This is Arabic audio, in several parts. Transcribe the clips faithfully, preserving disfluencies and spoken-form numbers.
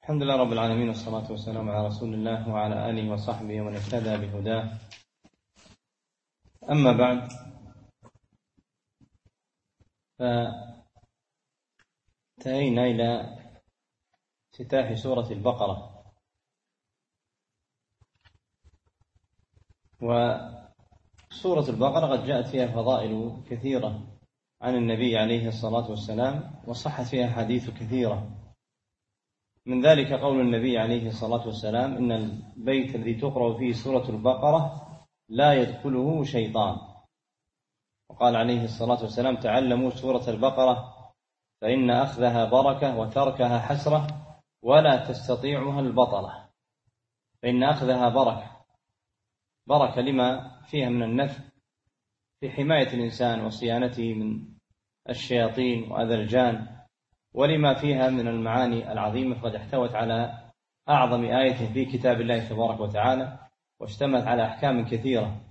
الحمد لله رب العالمين، والصلاة والسلام على رسول الله وعلى آله وصحبه ومن اهتدى بهداه. أما بعد، فانتهينا إلى افتتاح سورة البقرة، وسورة البقرة قد جاءت فيها فضائل كثيرة عن النبي عليه الصلاة والسلام، وصحت فيها حديث كثيرة. من ذلك قول النبي عليه الصلاة والسلام: إن البيت الذي تقرأ فيه سورة البقرة لا يدخله شيطان. وقال عليه الصلاة والسلام: تعلموا سورة البقرة فإن أخذها بركة وتركها حسرة ولا تستطيعها البطلة. فإن أخذها بركة بركة لما فيها من النفع في حماية الإنسان وصيانته من الشياطين وأذى الجان، ولما فيها من المعاني العظيمة، قد احتوت على أعظم آية في كتاب الله تبارك وتعالى، واشتملت على أحكام كثيرة.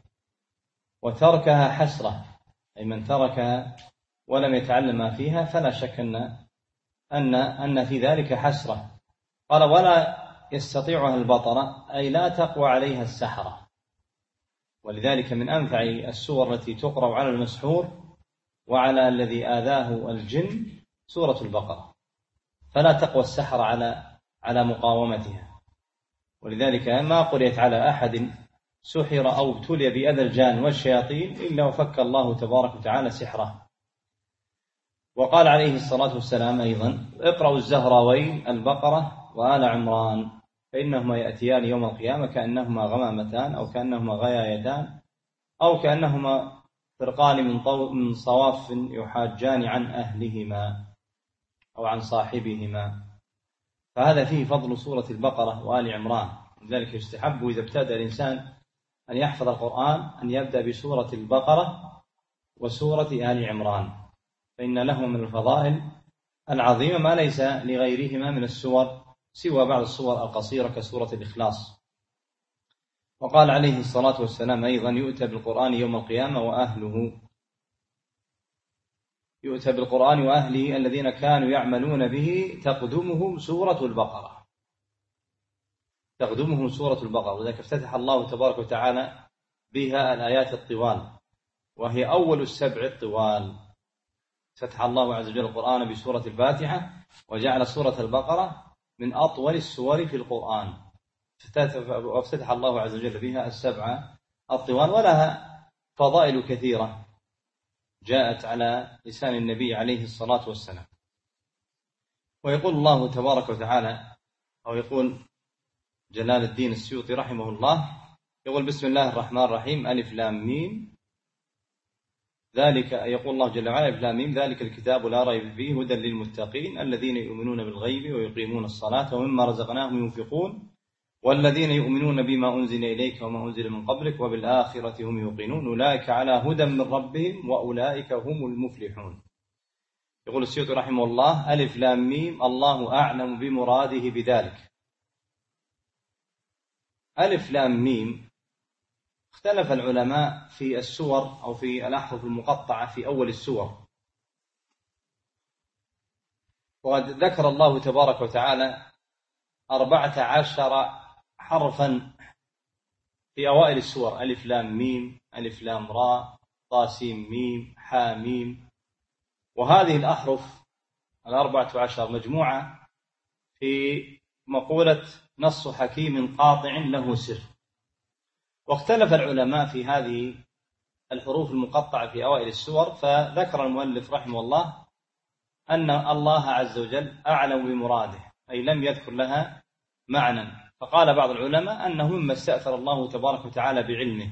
وتركها حسرة، أي من تركها ولم يتعلم ما فيها فلا شك أن أن أن في ذلك حسرة. قال: ولا يستطيعها البطلة، أي لا تقوى عليها السحرة. ولذلك من أنفع السور التي تقرأ على المسحور وعلى الذي آذاه الجن سورة البقرة، فلا تقوى السحرة على على مقاومتها. ولذلك ما قرأت على أحد سحر أو ابتلي بأذى الجان والشياطين إلا وفك الله تبارك وتعالى سحره. وقال عليه الصلاة والسلام أيضا: اقرأوا الزهراوين البقرة وآل عمران فإنهما يأتيان يوم القيامة كأنهما غمامتان أو كأنهما غيايتان أو كأنهما فرقان من, من صواف يحاجان عن أهلهما أو عن صاحبهما. فهذا فيه فضل سورة البقرة وآل عمران. لذلك يستحب إذا ابتدأ الإنسان أن يحفظ القرآن أن يبدأ بسورة البقرة وسورة آل عمران، فإن لهما من الفضائل العظيمة ما ليس لغيرهما من السور سوى بعض السور القصيرة كسورة الإخلاص. وقال عليه الصلاة والسلام أيضا: يؤتى بالقرآن يوم القيامة وأهله يؤتى بالقرآن وأهله الذين كانوا يعملون به تقدمهم سورة البقرة تقدمهم سورة البقرة وذلك افتتح الله تبارك وتعالى بها الآيات الطوال، وهي أول السبع الطوال. فتح الله عز وجل القرآن بسورة الفاتحة، وجعل سورة البقرة من أطول السور في القرآن، وافتتح الله عز وجل بها السبع الطوال، ولها فضائل كثيرة جاءت على لسان النبي عليه الصلاة والسلام. ويقول الله تبارك وتعالى، أو يقول جلال الدين السيوطي رحمه الله، يقول: بسم الله الرحمن الرحيم، ألف لام ميم ذلك، يقول الله جل وعلا: ألف لام ميم ذلك الكتاب لا ريب فيه هدى للمتقين الذين يؤمنون بالغيب ويقيمون الصلاة ومما رزقناهم ينفقون والذين يؤمنون بما أنزل إليك وما أنزل من قبلك وبالآخرة هم يوقنون أولئك على هدى من ربهم وأولئك هم المفلحون. يقول السيوطي رحمه الله: ألف لام ميم الله أعلم بمراده بذلك. ألف لام ميم اختلف العلماء في السور أو في الأحرف المقطعة في أول السور، وقد ذكر الله تبارك وتعالى أربعة عشر حرفا في أوائل السور: ألف لام ميم، ألف لام راء، طا سين ميم، حا ميم. وهذه الأحرف الأربعة عشر مجموعة في مقولة نص حكيم قاطع له سر. واختلف العلماء في هذه الحروف المقطعة في أوائل السور، فذكر المؤلف رحمه الله أن الله عز وجل أعلم بمراده، أي لم يذكر لها معنى. فقال بعض العلماء أنه مما استأثر الله تبارك وتعالى بعلمه،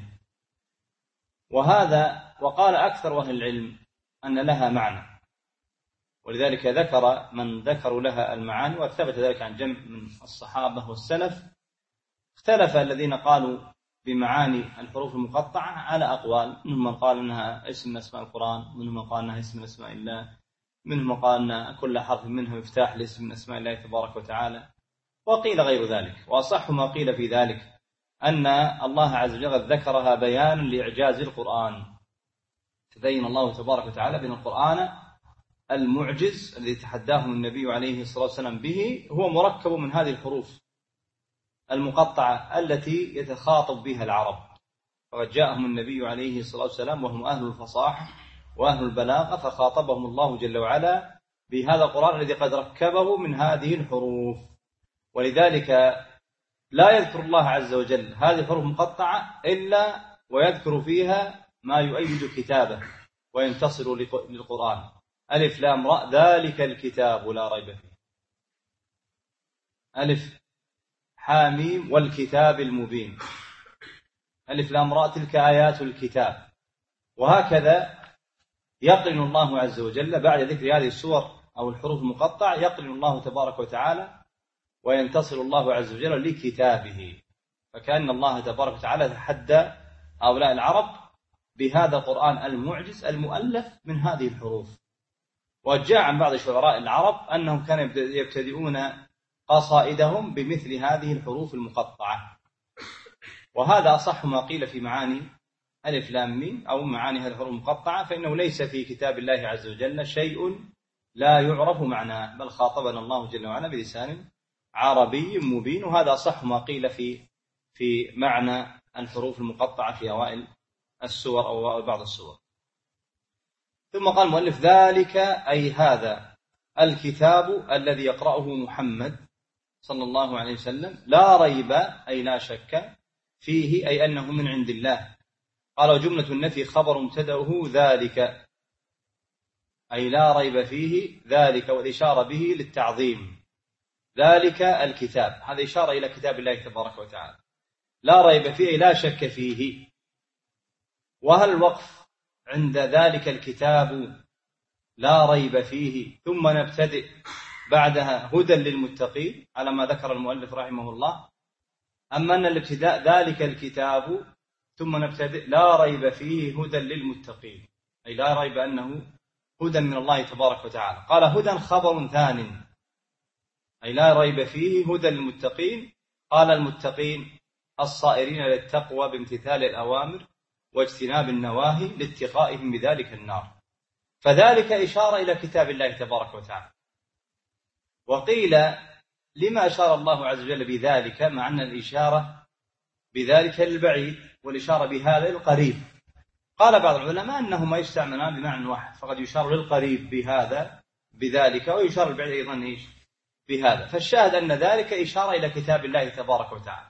وهذا وقال أكثر أهل العلم أن لها معنى، ولذلك ذكر من ذكروا لها المعاني، وثبت ذلك عن جمع من الصحابة والسلف. اختلف الذين قالوا بمعاني الحروف المقطعة على أقوال، منهم من قال أنها اسم من أسماء القرآن، منهم من قال أنها اسم من أسماء الله، منهم من قال أن كل حرف منها مفتاح لاسم من أسماء الله تبارك وتعالى، وقيل غير ذلك. وأصح ما قيل في ذلك أن الله عز وجل ذكرها بيانا لإعجاز القرآن، تبين الله تبارك وتعالى بأن القرآن المعجز الذي تحداهم النبي عليه الصلاة والسلام به هو مركب من هذه الحروف المقطعة التي يتخاطب بها العرب. فقد جاءهم النبي عليه الصلاة والسلام وهم أهل الفصاحة وأهل البلاغة، فخاطبهم الله جل وعلا بهذا القرآن الذي قد ركبه من هذه الحروف. ولذلك لا يذكر الله عز وجل هذه الحروف المقطعة إلا ويذكر فيها ما يؤيد كتابه وينتصر للقرآن. ألف لام راء ذلك الكتاب لا ريب فيه. ألف حاميم والكتاب المبين. ألف لام راء تلك آيات الكتاب. وهكذا يقرن الله عز وجل بعد ذكر هذه السور أو الحروف المقطعة، يقرن الله تبارك وتعالى وينتصر الله عز وجل لكتابه. فكأن الله تبارك وتعالى تحدى هؤلاء العرب بهذا القرآن المعجز المؤلف من هذه الحروف. وجاء عن بعض شعراء العرب أنهم كانوا يبتدئون قصائدهم بمثل هذه الحروف المقطعة. وهذا أصح ما قيل في معاني ألف لام ميم أو معاني هذه الحروف المقطعة، فإنه ليس في كتاب الله عز وجل شيء لا يعرف معناه، بل خاطبنا الله جل وعلا بلسان عربي مبين. وهذا أصح ما قيل في في معنى الحروف المقطعة في أوائل السور أو أوائل بعض السور. ثم قال المؤلف ذلك أي هذا الكتاب الذي يقرأه محمد صلى الله عليه وسلم لا ريب أي لا شك فيه، أي أنه من عند الله. قال جملة النفي خبر مبتدأه ذلك أي لا ريب فيه، ذلك والإشارة به للتعظيم. ذلك الكتاب هذا إشارة إلى كتاب الله تبارك وتعالى. لا ريب فيه لا شك فيه. وهل الوقف عند ذلك الكتاب لا ريب فيه ثم نبتدئ بعدها هدى للمتقين على ما ذكر المؤلف رحمه الله، أما أن الابتداء ذلك الكتاب ثم نبتدئ لا ريب فيه هدى للمتقين، أي لا ريب أنه هدى من الله تبارك وتعالى. قال هدى خبر ثان أي لا ريب فيه هدى للمتقين. قال المتقين الصائرين للتقوى بامتثال الأوامر واجتناب النواهي لاتقائهم بذلك النار. فذلك إشارة إلى كتاب الله تبارك وتعالى. وقيل لما أشار الله عز وجل بذلك مع أن الإشارة بذلك للبعيد والإشارة بهذا للقريب؟ قال بعض العلماء أنهما يستعملان بمعنى واحد، فقد يشار للقريب بهذا بذلك ويشار للبعيد أيضا إيش بهذا. فالشاهد أن ذلك إشارة إلى كتاب الله تبارك وتعالى.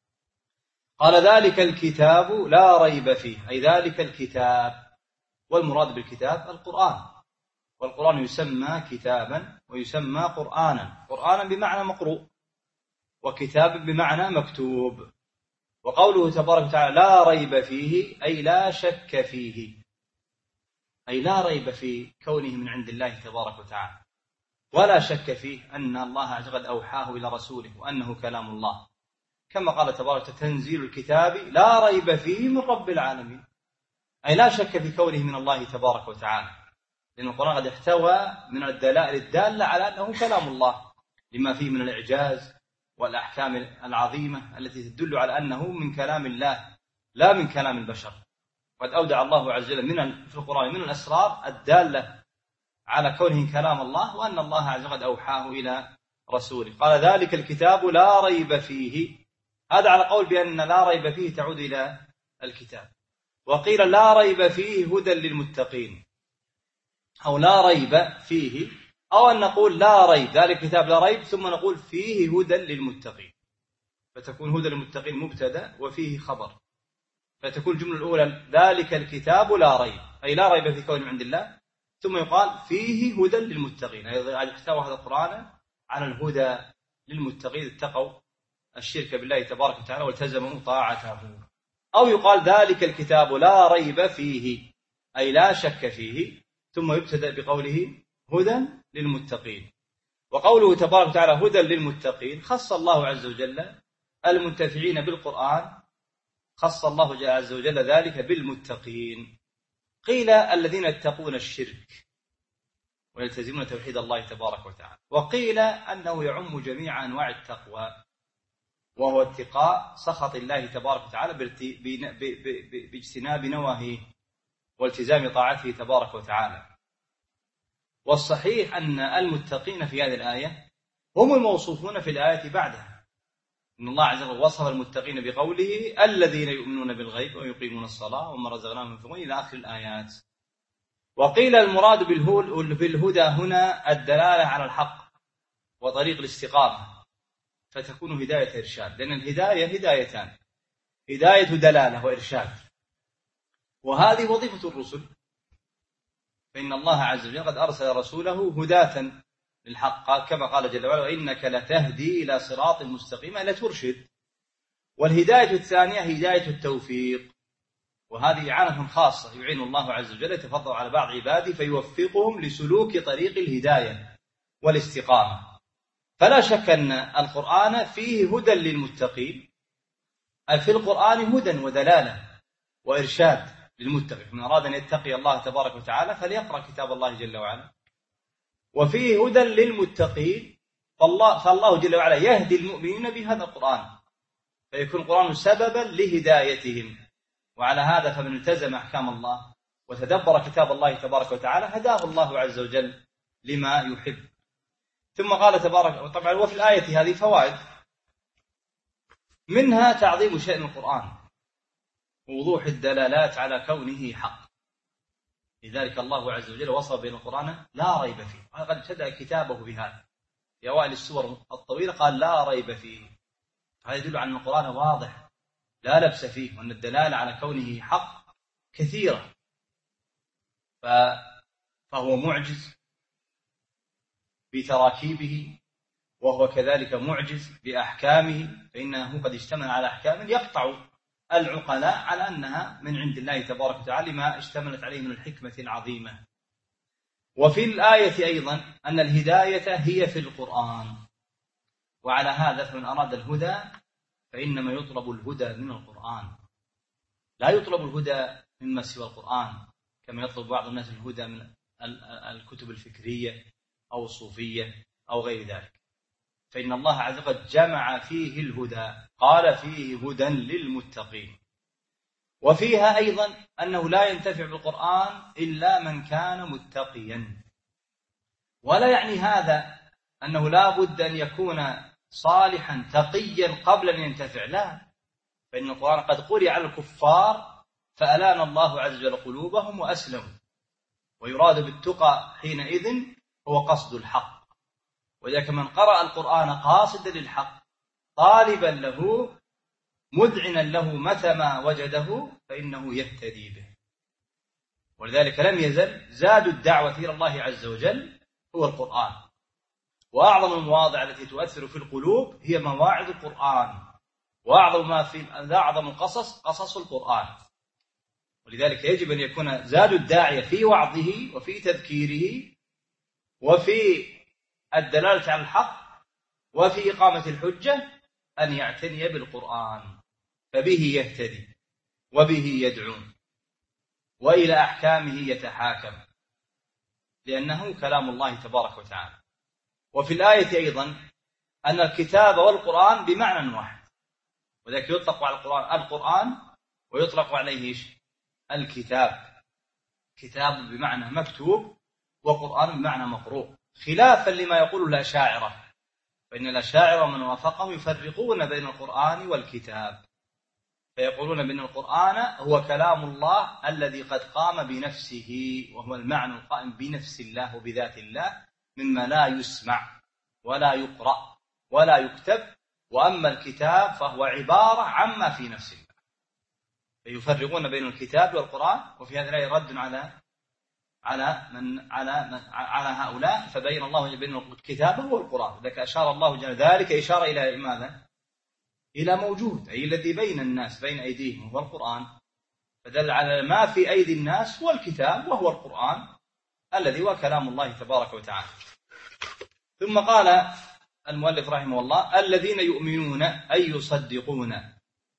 قال ذلك الكتاب لا ريب فيه أي ذلك الكتاب، والمراد بالكتاب القرآن، والقرآن يسمى كتابا ويسمى قرآنا. قرآنا بمعنى مقروء وكتاب بمعنى مكتوب. وقوله تبارك وتعالى لا ريب فيه أي لا شك فيه، أي لا ريب في كونه من عند الله تبارك وتعالى، ولا شك فيه أن الله عز وجل أوحاه إلى رسوله وأنه كلام الله، كما قال تبارك وتعالى تنزيل الكتاب لا ريب فيه من رب العالمين، أي لا شك في كونه من الله تبارك وتعالى، لأن القرآن قد احتوى من الدلائل الدالة على أنه كلام الله لما فيه من الإعجاز والأحكام العظيمة التي تدل على أنه من كلام الله لا من كلام البشر. قد أودع الله عز وجل من في القرآن من الأسرار الدالة على كونه كلام الله وأن الله عز وجل أوحاه إلى رسوله. قال ذلك الكتاب لا ريب فيه، هذا على قول بأن لا ريب فيه تعود إلى الكتاب. وقيل لا ريب فيه هدى للمتقين، أو لا ريب فيه، أو أن نقول لا ريب ذلك الكتاب لا ريب ثم نقول فيه هدى للمتقين، فتكون هدى للمتقين مبتدأ وفيه خبر، فتكون الجملة الأولى ذلك الكتاب لا ريب أي لا ريب في كونه عند الله، ثم يقال فيه هدى للمتقين أي احتوى هذا القرآن على الهدى للمتقين اتقوا الشرك بالله تبارك وتعالى والتزموا طاعته. أو يقال ذلك الكتاب لا ريب فيه أي لا شك فيه، ثم يبتدأ بقوله هدى للمتقين. وقوله تبارك وتعالى هدى للمتقين خص الله عز وجل المنتفعين بالقرآن، خص الله عز وجل ذلك بالمتقين. قيل الذين يتقون الشرك ويلتزمون توحيد الله تبارك وتعالى، وقيل أنه يعم جميع أنواع التقوى، وهو اتقاء سخط الله تبارك وتعالى باجتناب نواهيه والتزام طاعته تبارك وتعالى. والصحيح أن المتقين في هذه الآية هم الموصوفون في الآية بعدها. إن الله عز وجل وصف المتقين بقوله الذين يؤمنون بالغيب ويقيمون الصلاة وما رزقناهم ينفقون إلى آخر الآيات. وقيل المراد بالهدى هنا الدلالة على الحق وطريق الاستقامة، فتكون هداية إرشاد، لأن الهداية هدايتان: هداية دلالة وإرشاد، وهذه وظيفة الرسل. فإن الله عز وجل قد أرسل رسوله هداة للحق، كما قال جل وعلا: وإنك لتهدي إلى صراط مستقيم لترشد. والهداية الثانية هداية التوفيق، وهذه إعانة خاصة يعين الله عز وجل، يتفضل على بعض عباده فيوفقهم لسلوك طريق الهداية والاستقامة. فلا شك أن القرآن فيه هدى للمتقين، أي في القرآن هدى ودلالة وإرشاد للمتقين. من أراد أن يتقي الله تبارك وتعالى فليقرأ كتاب الله جل وعلا. وفيه هدى للمتقين، فالله, فالله جل وعلا يهدي المؤمنين بهذا القرآن، فيكون القرآن سببا لهدايتهم. وعلى هذا فمن التزم أحكام الله وتدبر كتاب الله تبارك وتعالى هداه الله عز وجل لما يحب. ثم قال تبارك وطبعا وفي الآية هذه فوائد، منها تعظيم شأن القرآن ووضوح الدلالات على كونه حق. لذلك الله عز وجل وصف بين القرآن لا ريب فيه، قد ابتدأ كتابه بهذا في أوائل السور الطويلة، قال لا ريب فيه. هذا يدل على أن القرآن واضح لا لبس فيه، وأن الدلالة على كونه حق كثيرة. فهو معجز بتراكيبه، وهو كذلك معجز بأحكامه، فإنه قد اشتمل على أحكام يقطع العقلاء على أنها من عند الله تبارك وتعالى ما اشتملت عليه من الحكمة العظيمة. وفي الآية أيضا أن الهداية هي في القرآن، وعلى هذا فمن أراد الهدى فإنما يطلب الهدى من القرآن، لا يطلب الهدى مما سوى القرآن كما يطلب بعض الناس الهدى من الكتب الفكرية أو الصوفية أو غير ذلك. فإن الله عز وجل جمع فيه الهدى، قال فيه هدى للمتقين. وفيها أيضا أنه لا ينتفع بالقرآن إلا من كان متقيا، ولا يعني هذا أنه لا بد أن يكون صالحا تقيا قبل أن ينتفع، لا، فإن القرآن قد قرئ على الكفار فألان الله عز وجل قلوبهم وأسلموا، ويراد بالتقى حينئذ هو قصد الحق. وذلك من قرأ القرآن قاصدا للحق طالبا له مذعنا له متى ما وجده فإنه يهتدي به. ولذلك لم يزل زاد الدعوة إلى الله عز وجل هو القرآن. وأعظم المواضع التي تؤثر في القلوب هي مواعظ القرآن، وأعظم ما في أعظم القصص قصص القرآن. ولذلك يجب أن يكون زاد الداعية في وعظه وفي تذكيره وفي الدلالة على الحق وفي إقامة الحجة أن يعتني بالقرآن، فبه يهتدي وبه يدعو وإلى أحكامه يتحاكم، لأنه كلام الله تبارك وتعالى. وفي الآية أيضا أن الكتاب والقرآن بمعنى واحد، وذلك يطلق على القرآن القرآن ويطلق عليه الكتاب، كتاب بمعنى مكتوب وقرآن بمعنى مقروء، خلافا لما يقوله الأشاعرة، فإن الأشاعرة من وافقهم يفرقون بين القرآن والكتاب، فيقولون بأن القرآن هو كلام الله الذي قد قام بنفسه، وهو المعنى القائم بنفس الله وبذات الله، مما لا يسمع ولا يقرأ ولا يكتب. وأما الكتاب فهو عبارة عما في نفس الله، فيفرقون بين الكتاب والقرآن. وفي هذا الآية رد على على من على من على هؤلاء، فبين الله بين الكتاب والقرآن. لذلك أشار الله جل ذلك إشارة إلى ماذا؟ إلى موجود، أي الذي بين الناس بين أيديهم هو القرآن، فدل على ما في أيدي الناس هو الكتاب وهو القرآن الذي هو كلام الله تبارك وتعالى. ثم قال المؤلف رحمه الله: الذين يؤمنون أي يصدقون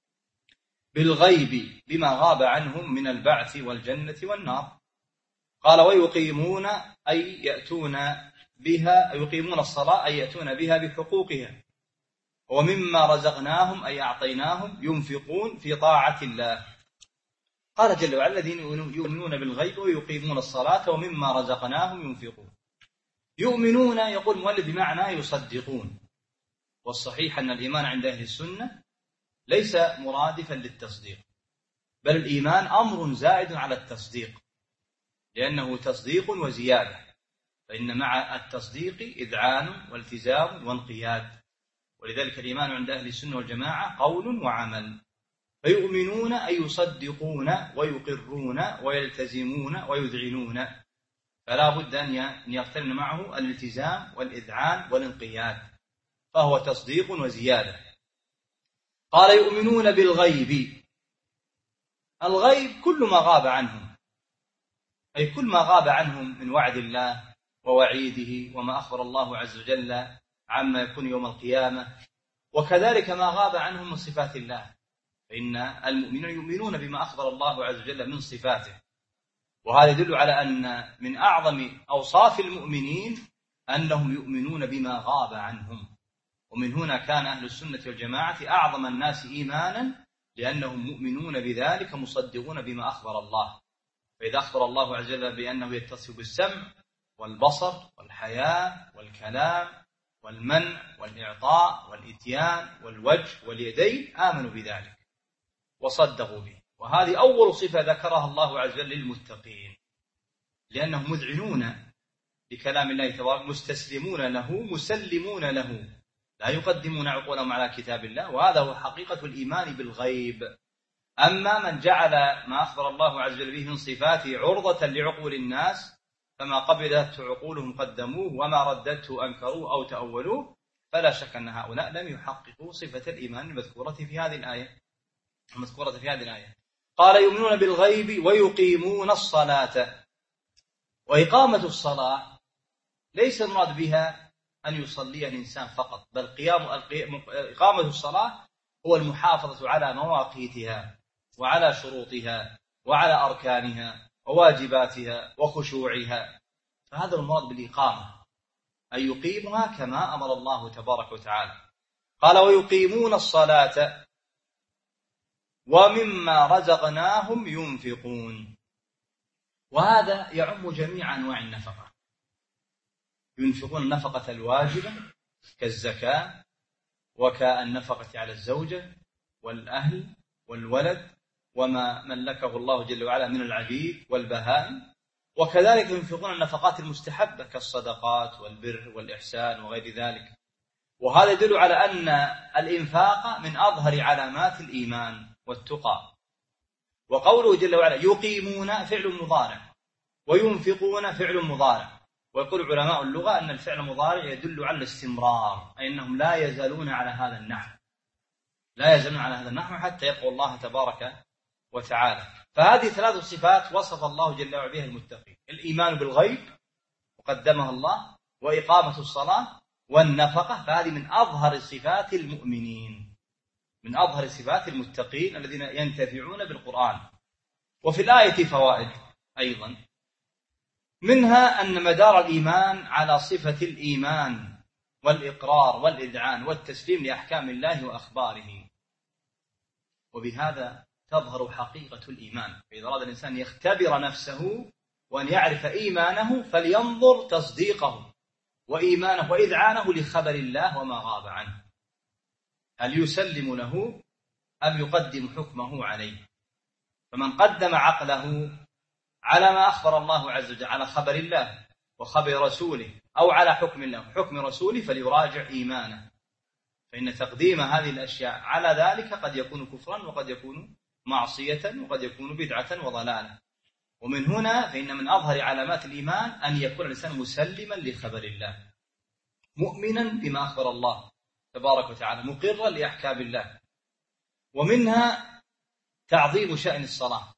بالغيب بما غاب عنهم من البعث والجنة والنار. قال: ويقيمون أي يأتون بها، يقيمون الصلاة أي يأتون بها بحقوقها، ومما رزقناهم أي أعطيناهم ينفقون في طاعة الله. قال جل وعلا: الذين يؤمنون بالغيب ويقيمون الصلاة ومما رزقناهم ينفقون. يؤمنون يقول مؤلف بمعنى يصدقون، والصحيح أن الإيمان عند أهل السنة ليس مرادفا للتصديق، بل الإيمان أمر زائد على التصديق، لأنه تصديق وزيادة، فإن مع التصديق إذعان والتزام وانقياد، ولذلك الإيمان عند أهل السنة والجماعة قول وعمل. فيؤمنون أي يصدقون ويقرون ويلتزمون ويذعنون، فلا بد أن يقترن معه الالتزام والإذعان والانقياد، فهو تصديق وزيادة. قال يؤمنون بالغيب، الغيب كل ما غاب عنهم، أي كل ما غاب عنهم من وعد الله ووعيده وما أخبر الله عز وجل عما يكون يوم القيامة، وكذلك ما غاب عنهم من صفات الله، فإن المؤمنين يؤمنون بما أخبر الله عز وجل من صفاته، وهذا يدل على أن من أعظم أوصاف المؤمنين أنهم يؤمنون بما غاب عنهم. ومن هنا كان أهل السنة والجماعة أعظم الناس إيمانا، لأنهم مؤمنون بذلك مصدقون بما أخبر الله. فإذا أخبر الله عز وجل بأنه يتصف بالسمع والبصر والحياة والكلام والمنع والإعطاء والإتيان والوجه واليدين، آمنوا بذلك وصدقوا به، وهذه أول صفة ذكرها الله عز وجل للمتقين، لأنهم مذعنون بكلام الله تبارك، مستسلمون له مسلمون له، لا يقدمون عقولهم على كتاب الله، وهذا هو حقيقة الإيمان بالغيب. أما من جعل ما أخبر الله عز وجل به من صفاته عرضة لعقول الناس، فما قبلته عقولهم قدموه وما ردته أنكروه أو تأولوه، فلا شك أن هؤلاء لم يحققوا صفة الإيمان المذكورة في هذه الآية المذكورة في هذه الآية. قال يؤمنون بالغيب ويقيمون الصلاة، وإقامة الصلاة ليس المراد بها أن يصلي الإنسان فقط، بل قيام إقامة الصلاة هو المحافظة على مواقيتها وعلى شروطها وعلى أركانها وواجباتها وخشوعها، فهذا المراد بالإقامة، أن يقيمها كما أمر الله تبارك وتعالى. قال ويقيمون الصلاة ومما رزقناهم ينفقون، وهذا يعم جميع أنواع النفقة، ينفقون النفقة الواجبة كالزكاة وكالنفقة على الزوجة والأهل والولد وما ملكه الله جل وعلا من العبيد والبهائم، وكذلك ينفقون النفقات المستحبة كالصدقات والبر والإحسان وغير ذلك. وهذا يدل على أن الإنفاق من أظهر علامات الإيمان والتقى. وقوله جل وعلا يقيمون فعل مضارع وينفقون فعل مضارع، ويقول علماء اللغة أن الفعل المضارع يدل على الاستمرار، أي أنهم لا يزالون على هذا النحو لا يزالون على هذا النحو حتى يلقوا الله تبارك وتعالى. فهذه ثلاث صفات وصف الله جل وعلا بها المتقين: الإيمان بالغيب وقدمها الله، وإقامة الصلاة، والنفقة، فهذه من أظهر صفات المؤمنين، من أظهر صفات المتقين الذين ينتفعون بالقرآن. وفي الآية فوائد أيضا، منها أن مدار الإيمان على صفة الإيمان والإقرار والإذعان والتسليم لأحكام الله وأخباره، وبهذا تظهر حقيقة الإيمان. فإذا أراد الإنسان أن يختبر نفسه وأن يعرف إيمانه فلينظر تصديقه وإيمانه وإذعانه لخبر الله وما غاب عنه، هل يسلم له أم يقدم حكمه عليه؟ فمن قدم عقله على ما أخبر الله عز وجل، على خبر الله وخبر رسوله، أو على حكم الله وحكم رسوله، فليراجع إيمانه، فإن تقديم هذه الأشياء على ذلك قد يكون كفرا وقد يكون معصية وقد يكون بدعة وضلالة. ومن هنا فإن من أظهر علامات الإيمان أن يكون الإنسان مسلما لخبر الله، مؤمنا بما أخبر الله تبارك وتعالى، مقرا لأحكام الله. ومنها تعظيم شأن الصلاة،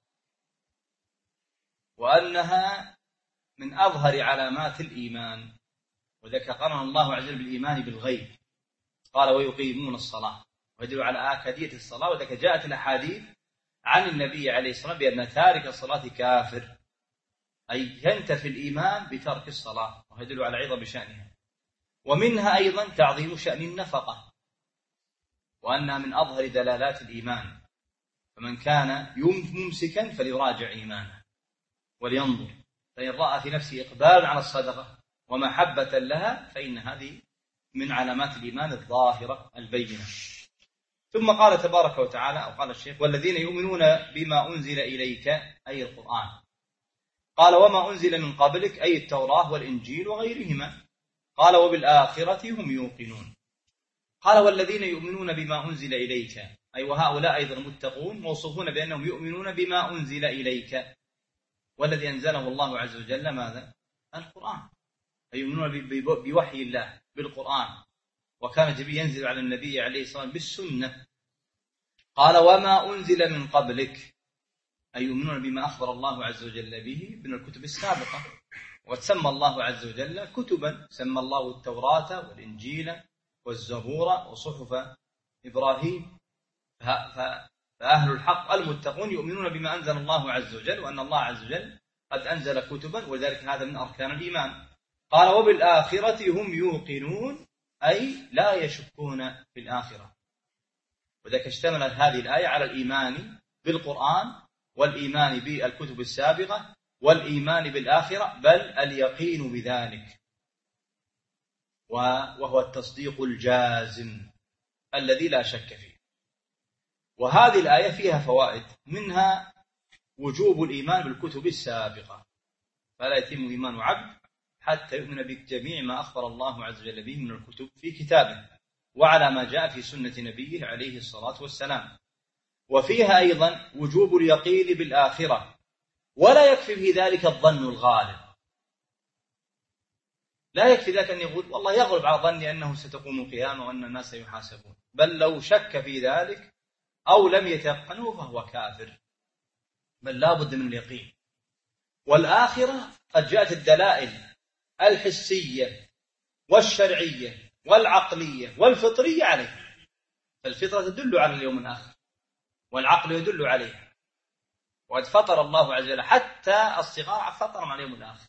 وأنها من أظهر علامات الإيمان، وذلك قرن الله عز وجل بالإيمان بالغيب، قال ويقيمون الصلاة، ويدل على آكدية الصلاة. وذلك جاءت الأحاديث عن النبي عليه الصلاة والسلام بأن تارك الصلاة كافر، أي ينتفي الإيمان بترك الصلاة، ويدل على عظم شأنها. ومنها أيضا تعظيم شأن النفقة، وأنها من أظهر دلالات الإيمان، فمن كان ممسكا فليراجع إيمانه ولينظر، فإن رأى في نفسه إقبال على الصدقة ومحبة لها، فإن هذه من علامات الإيمان الظاهرة البينة. ثم قال تبارك وتعالى، أو قال الشيخ: والذين يؤمنون بما أنزل إليك، أي القرآن. قال: وما أنزل من قبلك، أي التوراة والإنجيل وغيرهما. قال: وبالآخرة هم يوقنون. قال: والذين يؤمنون بما أنزل إليك، أي وهؤلاء أيضا المتقون موصوفون بأنهم يؤمنون بما أنزل إليك، والذي أنزله الله عز وجل ماذا؟ القرآن. أي يؤمنون بوحي الله بالقرآن، وكان جبريل ينزل على النبي عليه الصلاة والسلام بالسنة. قال: وما أنزل من قبلك، أي يؤمنون بما أخبر الله عز وجل به من الكتب السابقة. وتسمى الله عز وجل كتبا، سمى الله التوراة والإنجيل والزبور وصحف إبراهيم. فأهل الحق المتقون يؤمنون بما أنزل الله عز وجل، وأن الله عز وجل قد أنزل كتبا، وذلك هذا من أركان الإيمان. قال: وبالآخرة هم يوقنون، أي لا يشكون في الآخرة. وذلك اشتملت هذه الآية على الإيمان بالقرآن، والإيمان بالكتب السابقة، والإيمان بالآخرة، بل اليقين بذلك، وهو التصديق الجازم الذي لا شك فيه. وهذه الآية فيها فوائد، منها وجوب الإيمان بالكتب السابقة، فلا يتم إيمان عبد حتى يؤمن بجميع ما أخبر الله عز وجل به من الكتب في كتابه، وعلى ما جاء في سنة نبيه عليه الصلاة والسلام. وفيها أيضا وجوب اليقين بالآخرة، ولا يكفي في ذلك الظن الغالب. لا يكفي ذلك أن يقول والله يغلب على ظني أنه ستقوم القيامة وأن الناس يحاسبون، بل لو شك في ذلك أو لم يتيقنه فهو كافر، بل لا بد من اليقين. والآخرة قد جاءت الدلائل الحسية والشرعية والعقلية والفطرية عليه، فالفطرة تدل على اليوم الآخر، والعقل يدل عليه، وقد فطر الله عز وجل حتى الصغار فطر على اليوم الآخر.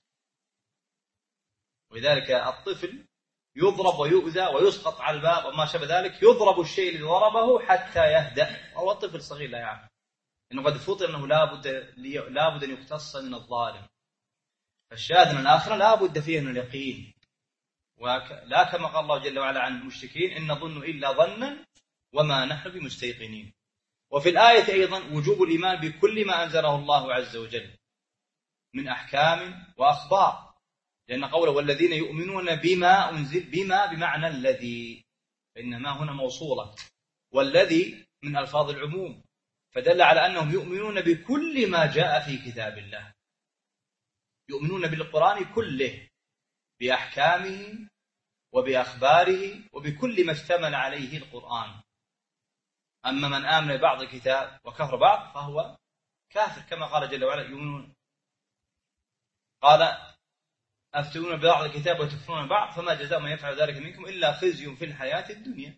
ولذلك الطفل يضرب ويؤذى ويسقط على الباب وما شابه ذلك، يضرب الشيء الذي ضربه حتى يهدأ، وهو الطفل صغير لا يعرف إنه قد فطر أنه لابد لابد أن يقتص من الظالم. فالشاهد من الآخرة لابد فيه من اليقين، ولا كما قال الله جل وعلا عن المشركين: إن نظن إلا ظنا وما نحن بمستيقنين. وفي الآية أيضا وجوب الإيمان بكل ما أنزله الله عز وجل من أحكام وأخبار، لأن قوله والذين يؤمنون بما أنزل، بما بمعنى الذي، فإنما هنا موصولة، والذي من ألفاظ العموم، فدل على أنهم يؤمنون بكل ما جاء في كتاب الله، يؤمنون بالقرآن كله، بأحكامه وبأخباره وبكل ما اشتمل عليه القرآن. أما من آمن ببعض الكتاب وكفر بعض فهو كافر، كما قال جل وعلا: يؤمنون قال أفتؤمنون ببعض الكتاب وتكفرون بعض فما جزاء من يفعل ذلك منكم إلا خزي في الحياة الدنيا.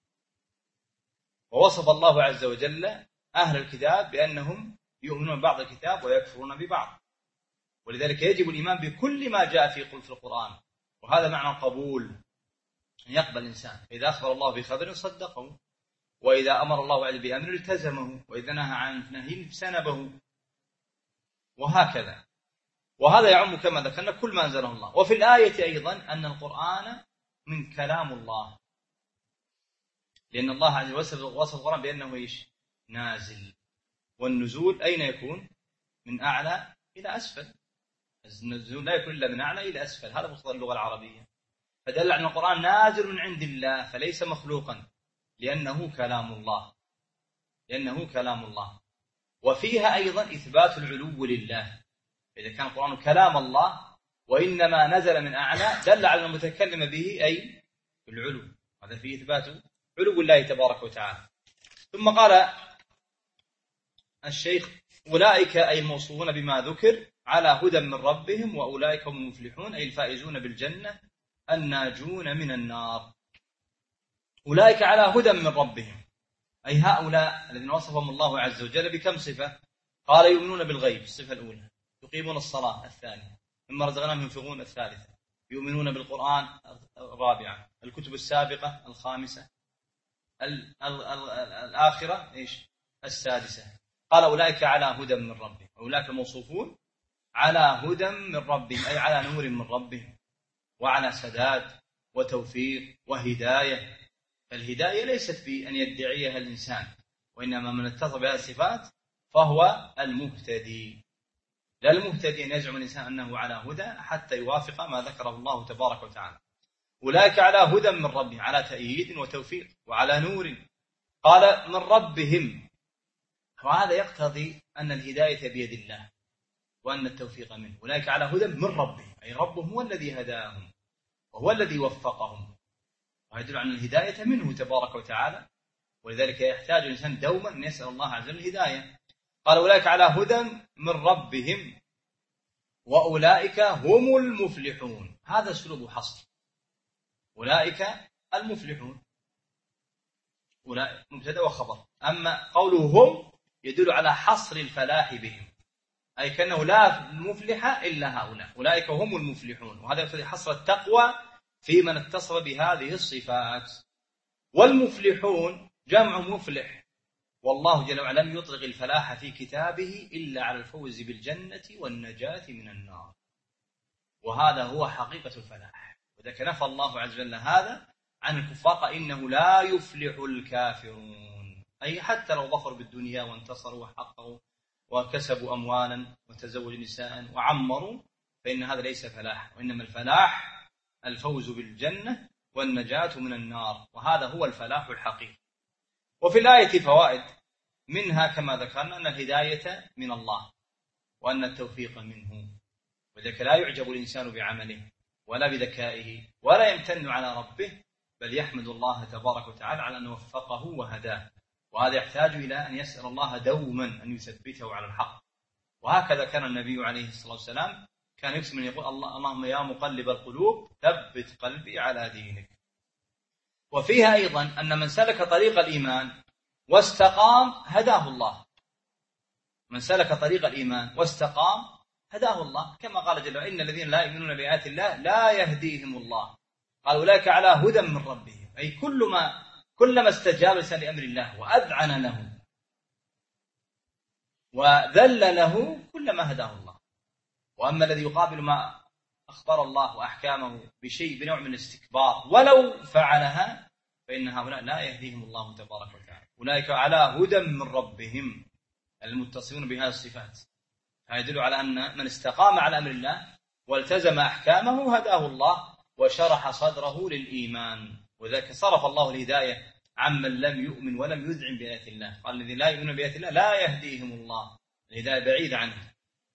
ووصف الله عز وجل أهل الكتاب بأنهم يؤمنون ببعض الكتاب ويكفرون ببعض، ولذلك يجب الإيمان بكل ما جاء في القرآن، وهذا معنى القبول، أن يقبل الإنسان. إذا أخبر الله بخبر صدقه، وإذا أمر الله عز وجل بأمر التزمه، وإذا نهى عن نهي اجتنبه، وهكذا. وهذا يعم كما ذكرنا كل ما أنزله الله. وفي الآية أيضا أن القرآن من كلام الله، لأن الله عز وجل وصف القرآن بأنه إيش؟ نازل. والنزول أين يكون؟ من أعلى إلى أسفل، النزول لا يكون إلا من أعلى إلى أسفل، هذا مقتضى اللغة العربية. فدل على أن القرآن نازل من عند الله، فليس مخلوقا، لأنه كلام الله، لأنه كلام الله. وفيها أيضا إثبات العلو لله، إذا كان القرآن كلام الله وإنما نزل من أعلى، دل على المتكلم به أي العلو، هذا فيه إثبات علو الله تبارك وتعالى. ثم قال الشيخ: أولئك أي الموصوفون بما ذكر على هدى من ربهم، وأولئك هم المفلحون، أي الفائزون بالجنة الناجون من النار. أولئك على هدى من ربهم، أي هؤلاء الذين وصفهم الله عز وجل بكم صفة؟ قال: يؤمنون بالغيب الصفة الأولى، يقيمون الصلاة الثانية، مما رزقناهم ينفقون الثالثة، يؤمنون بالقرآن الرابعة، الكتب السابقة الخامسة، الآخرة إيش؟ السادسة. قال: أولئك على هدى من ربهم، أولئك موصوفون على هدى من ربهم، أي على نور من ربهم، وعلى سداد وتوفيق وهداية. فالهداية ليست بأن يدعيها الإنسان، وإنما من اتصف بهذه الصفات فهو المهتدي. لا المهتدي أن يزعم الإنسان أنه على هدى حتى يوافق ما ذكره الله تبارك وتعالى. أولئك على هدى من ربهم، على تأييد وتوفيق وعلى نور. قال من ربهم، وهذا يقتضي أن الهداية بيد الله وأن التوفيق منه. أولئك على هدى من ربهم، أي ربهم هو الذي هداهم وهو الذي وفقهم، ويدل على الهداية منه تبارك وتعالى. ولذلك يحتاج الإنسان دوما أن يسأل الله عز وجل الهداية. قال أولئك على هدى من ربهم وأولئك هم المفلحون. هذا أسلوب حصر، أولئك المفلحون، أولئك مبتدأ وخبر. أما قوله هم يدل على حصر الفلاح بهم، أي كأنه لا مفلح إلا هؤلاء، أولئك هم المفلحون. وهذا يقتضي حصر التقوى في من اتصف بهذه الصفات. والمفلحون جمع مفلح، والله جل وعلا لم يطلق الفلاح في كتابه إلا على الفوز بالجنة والنجاة من النار، وهذا هو حقيقة الفلاح. وذلك نفى الله عز وجل هذا عن الكفار، إنه لا يفلح الكافرون، أي حتى لو ظفروا بالدنيا وانتصروا وحققوا وكسبوا أموالا وتزوجوا نساء وعمروا، فإن هذا ليس فلاح، وإنما الفلاح الفوز بالجنة والنجاة من النار، وهذا هو الفلاح الحقيقي. وفي الآية فوائد، منها كما ذكرنا أن الهداية من الله وأن التوفيق منه، وذلك لا يعجب الإنسان بعمله ولا بذكائه ولا يمتن على ربه، بل يحمد الله تبارك وتعالى على أن وفقه وهداه. وهذا يحتاج إلى أن يسأل الله دوما أن يثبته على الحق. وهكذا كان النبي عليه الصلاة والسلام كان يقسم أن يقول الله اللهم يا مقلب القلوب ثبت قلبي على دينك. وفيها أيضا أن من سلك طريق الإيمان واستقام هداه الله، من سلك طريق الإيمان واستقام هداه الله، كما قال جل وعلا إن الذين لا يؤمنون بآيات الله لا يهديهم الله. قال أولئك على هدى من ربهم، أي كل ما كلما استجاب الإنسان لأمر الله وأذعن له وذل له كلما هداه الله. وأما الذي يقابل ما أخبر الله وأحكامه بشيء بنوع من الاستكبار ولو فعلها، فإن هؤلاء لا يهديهم الله تبارك وتعالى. أولئك على هدى من ربهم، المتصفون بهذه الصفات. هذا يدل على أن من استقام على أمر الله والتزم أحكامه هداه الله وشرح صدره للإيمان. وذلك صرف الله الهداية عمن لم يؤمن ولم يذعن بآيات الله، قال الذين لا يؤمنون بآيات الله لا يهديهم الله، الهداية بعيدة عنه.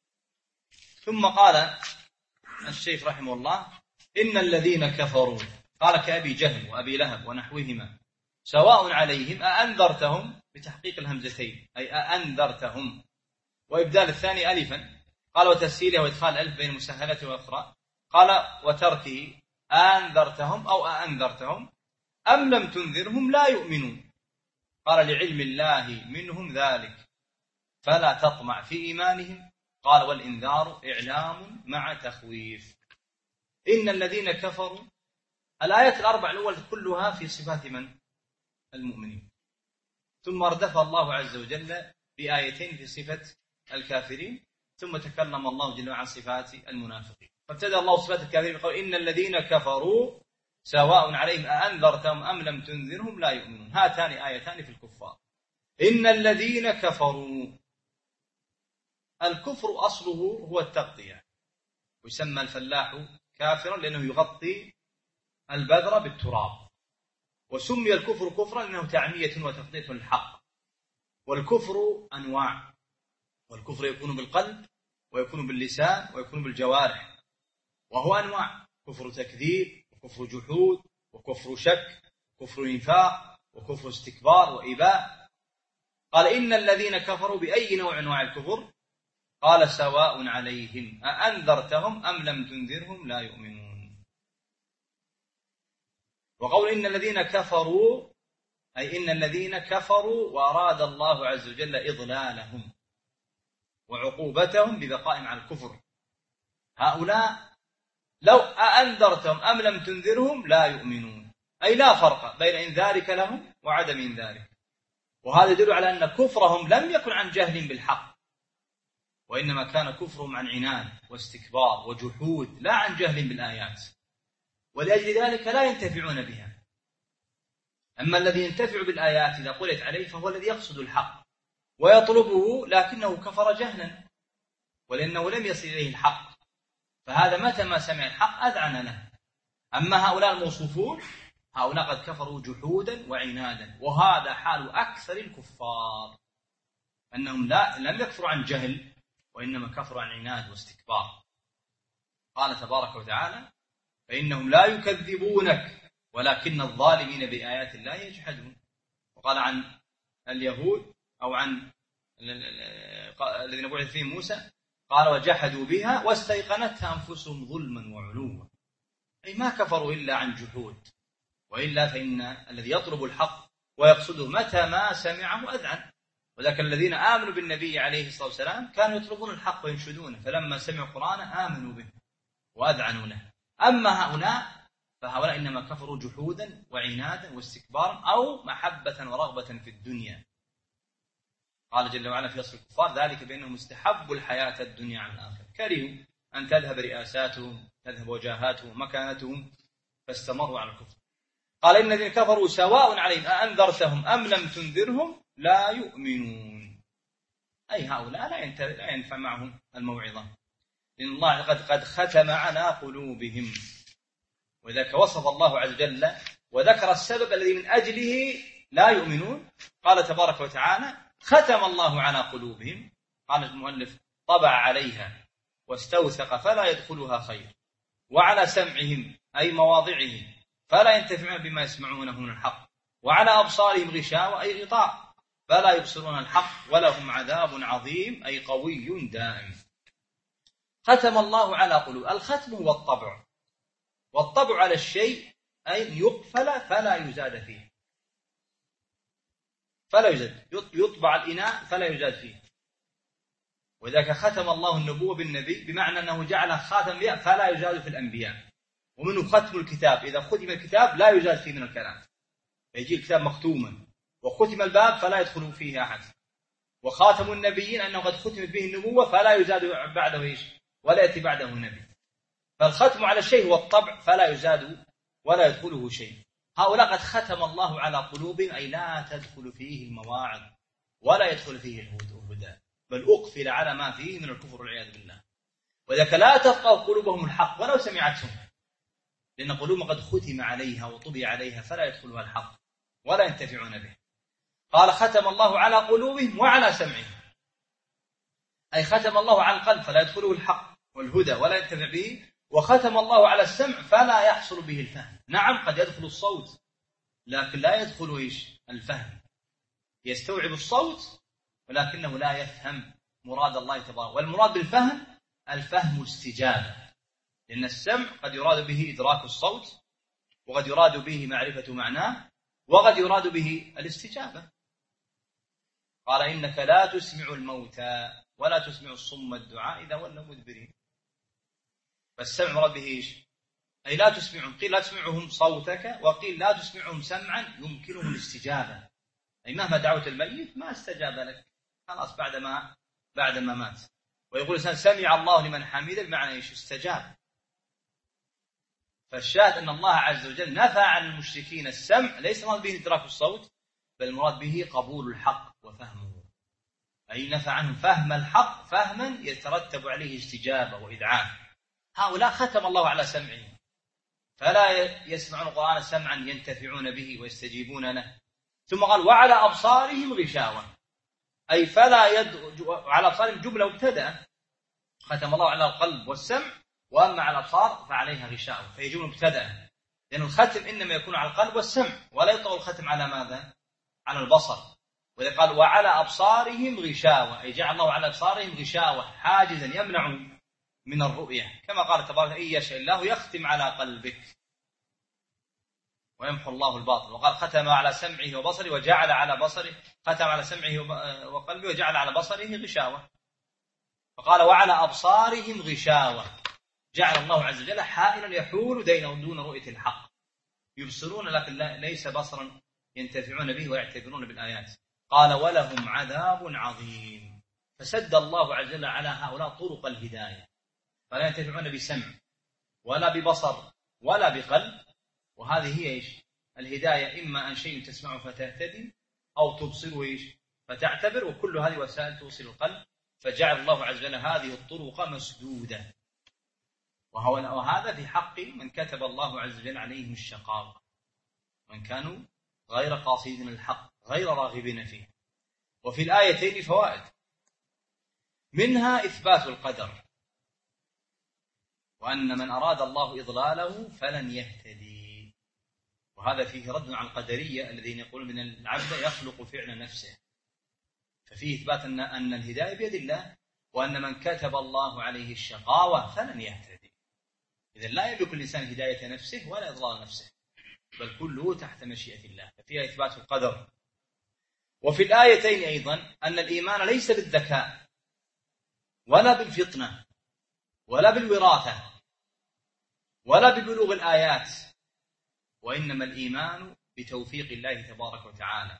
ثم قال الشيخ رحمه الله إن الذين كفروا، قال كأبي جهل وأبي لهب ونحوهما سواء عليهم أأنذرتهم، بتحقيق الهمزتين أي أأنذرتهم، وإبدال الثاني ألفا. قال وتسهيله وإدخال الألف بين مسهلة وأخرى. قال وتركه أنذرتهم أو أأنذرتهم أم لم تنذرهم لا يؤمنون. قال لعلم الله منهم ذلك فلا تطمع في إيمانهم. قال والإنذار إعلام مع تخويف. إن الذين كفروا، الآيات الأربع الأول كلها في صفات من؟ المؤمنين، ثم اردف الله عز وجل بآيتين في صفة الكافرين، ثم تكلم الله جل وعلا عن صفات المنافقين. فابتدأ الله صفات الكافرين بقول إن الذين كفروا سواء عليهم أأنذرتهم أم لم تنذرهم لا يؤمنون. هاتان آيتان في الكفار. إن الذين كفروا، الكفر أصله هو التغطية، ويسمى الفلاح كافرا لأنه يغطي البذر بالتراب، وسمي الكفر كفرا لأنه تعمية وتغطية للحق. والكفر أنواع، والكفر يكون بالقلب ويكون باللسان ويكون بالجوارح، وهو أنواع: كفر تكذيب، وكفر جحود، وكفر شك، وكفر نفاق، وكفر استكبار وإباء. قال إن الذين كفروا بأي نوع أنواع الكفر؟ قال سواء عليهم أأنذرتهم أم لم تنذرهم لا يؤمنون. وقول إن الذين كفروا أي إن الذين كفروا وأراد الله عز وجل إضلالهم وعقوبتهم ببقائهم على الكفر. هؤلاء لو أأنذرتهم أم لم تنذرهم لا يؤمنون، أي لا فرق بين إنذارك لهم وعدم إنذارك. وهذا يدل على أن كفرهم لم يكن عن جهل بالحق، وإنما كان كفرهم عن عناد واستكبار وجحود، لا عن جهل بالآيات. ولأجل ذلك لا ينتفعون بها. أما الذي ينتفع بالآيات إذا قرأت عليه فهو الذي يقصد الحق ويطلبه لكنه كفر جهلا ولأنه لم يصل إليه الحق، فهذا متى ما سمع الحق أذعن له. أما هؤلاء الموصوفون هؤلاء قد كفروا جحودا وعنادا، وهذا حال أكثر الكفار، أنهم لا لم يكفروا عن جهل وإنما كفروا عن عناد واستكبار. قال تبارك وتعالى: فإنهم لا يكذبونك ولكن الظالمين بآيات الله يجحدون. وقال عن اليهود أو عن الذين بعث فيهم موسى قال: وجحدوا بها واستيقنتها أنفسهم ظلما وعلوا، أي ما كفروا إلا عن جحود، وإلا فإن الذي يطلب الحق ويقصده متى ما سمعه أذعن. وذلك الذين آمنوا بالنبي عليه الصلاة والسلام كانوا يطلبون الحق وينشدونه، فلما سمعوا القرآن آمنوا به وأذعنوا له. أما هؤلاء فهؤلاء إنما كفروا جحودا وعنادا واستكبارا أو محبة ورغبة في الدنيا. قال جل وعلا في وصف الكفار: ذلك بأنهم استحبوا الحياة الدنيا عن الآخرة، كرهوا أن تذهب رئاساتهم، تذهب وجاهاتهم، مكانتهم، فاستمروا على الكفر. قال: إن الذين كفروا سواء عليهم أأنذرتهم أم لم تنذرهم لا يؤمنون، أي هؤلاء لا ينفع معهم الموعظة، لأن الله قد قد ختم على قلوبهم. وذلك وصف الله عز وجل وذكر السبب الذي من أجله لا يؤمنون. قال تبارك وتعالى: ختم الله على قلوبهم، قال المؤلف: طبع عليها واستوثق فلا يدخلها خير، وعلى سمعهم أي مواضعهم فلا ينتفعون بما يسمعونه من الحق، وعلى أبصارهم غشاوة أي غطاء فلا يبصرون الحق، ولهم عذاب عظيم أي قوي دائم. ختم الله على قلوب. الختم هو الطبع، والطبع على الشيء أي يقفل فلا يزاد فيه، فلا يزاد، يطبع الإناء فلا يزاد فيه. وذلك ختم الله النبوة بالنبي بمعنى أنه جعل خاتم الأنبياء فلا يزاد في الأنبياء. ومنه ختم الكتاب، إذا ختم الكتاب لا يزاد فيه من الكلام، يجي الكتاب مختوما، وختم الباب فلا يدخل فيه أحد. وخاتم النبيين أنه قد ختمت به النبوة فلا يزاد بعده إيش ولا يأتي بعده نبي. فالختم على الشيء هو الطبع فلا يزاد ولا يدخله شيء. هؤلاء قد ختم الله على قلوبهم أي لا تدخل فيه المواعظ ولا يدخل فيه الهدى، بل أقفل على ما فيه من الكفر والعياذ بالله. وذلك لا تفقه قلوبهم الحق ولو سمعتهم، لأن قلوبهم قد ختم عليها وطبع عليها فلا يدخلها الحق ولا ينتفعون به. قال: ختم الله على قلوبهم وعلى سمعهم، أي ختم الله على القلب فلا يدخله الحق والهدى ولا ينتفع به، وختم الله على السمع فلا يحصل به الفهم. نعم قد يدخل الصوت لكن لا يدخل إيش الفهم، يستوعب الصوت ولكنه لا يفهم مراد الله تبارك. والمراد بالفهم الفهم استجابة، لأن السمع قد يراد به إدراك الصوت، وقد يراد به معرفة معناه، وقد يراد به الاستجابة. قال: إنك لا تسمع الموتى ولا تسمع الصم الدعاء إذا ولوا مدبرين. فالسمع مراد به إيش؟ أي لا تسمعهم، قيل لا تسمعهم صوتك، وقيل لا تسمعهم سمعا يمكنهم الاستجابة، أي مهما دعوت الميت ما استجاب لك خلاص بعدما بعدما مات. ويقول الإنسان سمع الله لمن حمده، بمعنى إيش؟ استجاب. فالشاهد أن الله عز وجل نفى عن المشركين السمع، ليس مراد به إدراك الصوت، بل المراد به قبول الحق وفهمه، أي نفى عنهم فهم الحق فهما يترتب عليه استجابة وإذعان. هؤلاء ختم الله على سمعهم فلا يسمعون القرآن سمعا ينتفعون به ويستجيبون له. ثم قال: وعلى أبصارهم غشاوة، أي فلا يد... على أبصارهم جملة مبتدأ، ختم الله على القلب والسمع، وأما على الأبصار فعليها غشاوة، فهي جملة مبتدأ، لأن الختم إنما يكون على القلب والسمع، ولا يطلق الختم على ماذا؟ على البصر. وإذا قال: وعلى أبصارهم غشاوة، أي جعل الله على أبصارهم غشاوة حاجزا يمنع من الرؤية، كما قال تبارك: إن يشاء الله يختم على قلبك ويمحو الله الباطل. وقال: ختم على سمعه وبصره وجعل على بصره، ختم على سمعه وقلبه وجعل على بصره غشاوة. فقال: وعلى أبصارهم غشاوة، جعل الله عز وجل حائلا يحول دون رؤية الحق، يبصرون لكن ليس بصرا ينتفعون به ويعتبرون بالآيات. قال: ولهم عذاب عظيم. فسد الله عز وجل على هؤلاء طرق الهداية، فلا ينتفعون بسمع ولا ببصر ولا بقلب. وهذه هي إيش؟ الهداية، إما أن شيء تسمعه فتهتدي أو تبصر إيش فتعتبر، وكل هذه وسائل توصل القلب. فجعل الله عز وجل هذه الطرق مسدودة، وهذا في حق من كتب الله عز وجل عليهم الشقاوة، من كانوا غير قاصدين الحق غير راغبين فيه. وفي الآيتين فوائد، منها إثبات القدر، وأن من أراد الله إضلاله فلن يهتدي، وهذا فيه رد على القدرية الذين يقولون من العبد يخلق فعل نفسه. ففيه إثبات أن أن الهداية بيد الله، وأن من كتب الله عليه الشقاوة فلن يهتدي. إذن لا يملك الإنسان هداية نفسه ولا إضلال نفسه، بل كله تحت مشيئة الله، ففيها إثبات القدر. وفي الآيتين أيضا أن الإيمان ليس بالذكاء ولا بالفطنة ولا بالوراثة ولا ببلوغ الآيات، وإنما الإيمان بتوفيق الله تبارك وتعالى،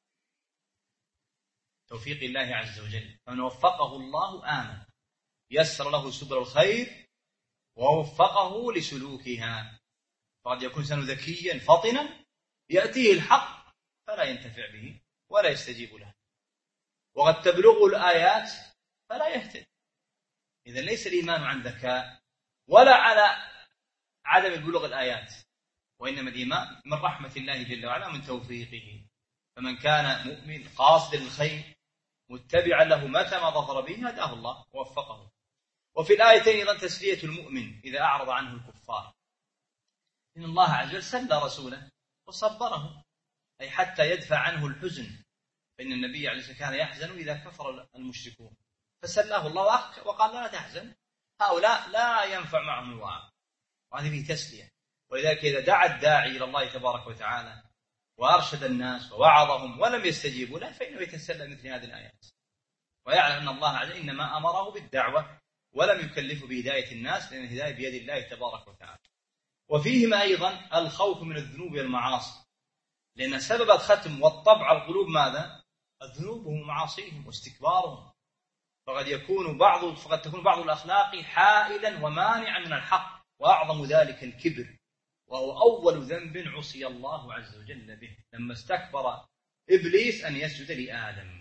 توفيق الله عز وجل. فمن وفقه الله آمن، يسر له سبل الخير ووفقه لسلوكها. فقد يكون إنسان ذكيا فطنا يأتيه الحق فلا ينتفع به ولا يستجيب له، وقد تبلغه الآيات فلا يهتدي. إذن ليس الإيمان عن ذكاء ولا على عدم بلوغ الآيات، وإنما الإيمان من رحمة الله جل وعلا من توفيقه. فمن كان مؤمن قاصد للخير متبعا له متى ما ظفر به هداه الله ووفقه. وفي الآيتين أيضا تسلية المؤمن إذا أعرض عنه الكفار، إن الله عز وجل سلى رسوله وصبره، أي حتى يدفع عنه الحزن، فإن النبي عليه الصلاة والسلام كان يحزن إذا كفر المشركون، فسلاه الله وقال لا تحزن، هؤلاء لا ينفع معهم الوعظ. وهذه فيه تسلية. ولذلك إذا دعا الداعي إلى الله تبارك وتعالى وأرشد الناس ووعظهم ولم يستجيبوا له، فإنه يتسلى مثل هذه الآيات، ويعلم أن الله عز وجل إنما أمره بالدعوة ولم يكلفه بهداية الناس، لأن الهداية بيد الله تبارك وتعالى. وفيهما أيضا الخوف من الذنوب والمعاصي، لأن سبب الختم والطبع القلوب ماذا؟ الذنوب ومعاصيهم واستكبارهم. فقد يكون بعض فقد تكون بعض الأخلاق حائلا ومانعا من الحق، وأعظم ذلك الكبر، وهو أول ذنب عصي الله عز وجل به لما استكبر إبليس أن يسجد لآدم،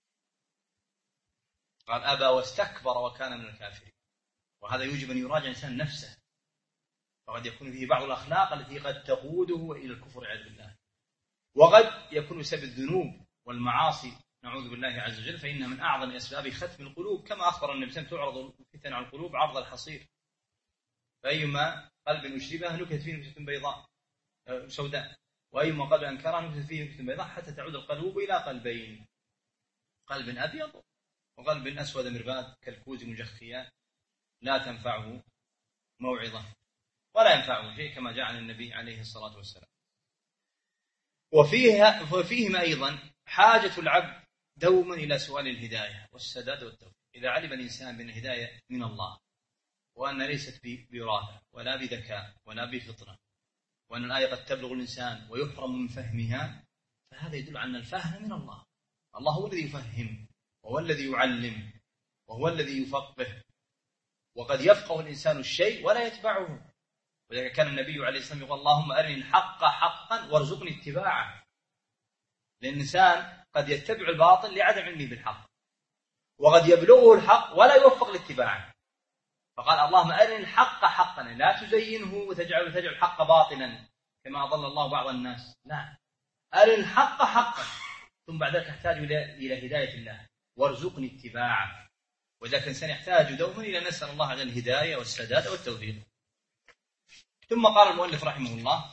قال أبى واستكبر وكان من الكافرين. وهذا يوجب أن يراجع الإنسان نفسه، فقد يكون فيه بعض الأخلاق التي قد تقوده إلى الكفر والعياذ بالله، وقد يكون بسبب الذنوب والمعاصي نعوذ بالله عز وجل، فإنها من أعظم أسباب ختم القلوب، كما أخبر النبي صلى الله عليه وسلم تعرض الفتن على القلوب عرض الحصير، فأيما قلب أشربها نكتت فيه نكتة بيضاء سوداء، وأيما قلب أنكرها نكتت فيه نكتة بيضاء، حتى تعود القلوب إلى قلبين، قلب أبيض وقلب أسود مرباد كالكوز مجخيا لا تنفعه موعظة ولا ينفعه شيء، كما جاء عن النبي عليه الصلاة والسلام. وفيها وفيهما أيضا حاجة العبد دوما إلى سؤال الهداية والسداد والتوفيق. إذا علم الإنسان بأن الهداية من الله، وأن ليست بوراثة ولا بذكاء ولا بفطنة، وأن الآية قد تبلغ الإنسان ويحرم من فهمها، فهذا يدل على أن الفهم من الله. الله هو الذي يفهم، وهو الذي يعلم، وهو الذي يفقه. وقد يفقه الإنسان الشيء ولا يتبعه، ولذلك كان النبي عليه الصلاة والسلام يقول اللهم أرني الحق حقا وارزقني اتباعه. لأن الإنسان قد يتبع الباطل لعدم علمه بالحق، وقد يبلغه الحق ولا يوفق لاتباعه، فقال اللهم أرني الحق حقا، لا تزينه وتجعل تجعل الحق باطلا كما أضل الله بعض الناس، لا، أرني الحق حقا، ثم بعد ذلك تحتاج إلى هداية الله وارزقني اتباعه. وذلك الإنسان يحتاج دوما إلى نسأل الله عن الهداية والسداد والتوفيق. ثم قال المؤلف رحمه الله،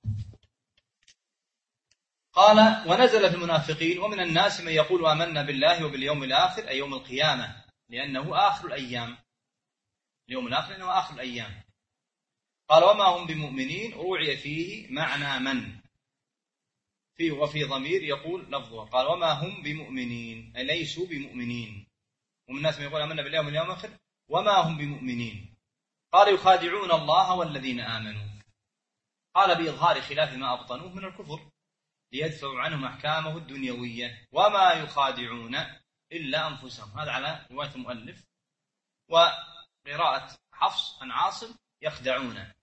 قال ونزل في المنافقين ومن الناس من يقول آمنا بالله وباليوم الآخر، أي يوم القيامة، لأنه آخر الأيام، اليوم الآخر لأنه آخر الأيام. قال وما هم بمؤمنين، روعي فيه معنى من فيه، وفي ضمير يقول لفظه، قال وما هم بمؤمنين أي ليسوا بمؤمنين. ومن الناس من يقول آمنا بالله وباليوم الآخر وما هم بمؤمنين. قال يخادعون الله والذين آمنوا، قال بإظهار خلاف ما أبطنوه من الكفر ليدفعوا عنهم أحكامه الدنيوية، وما يخادعون إلا أنفسهم. هذا على رواية المؤلف، وقراءة حفص عن عاصم يخدعون،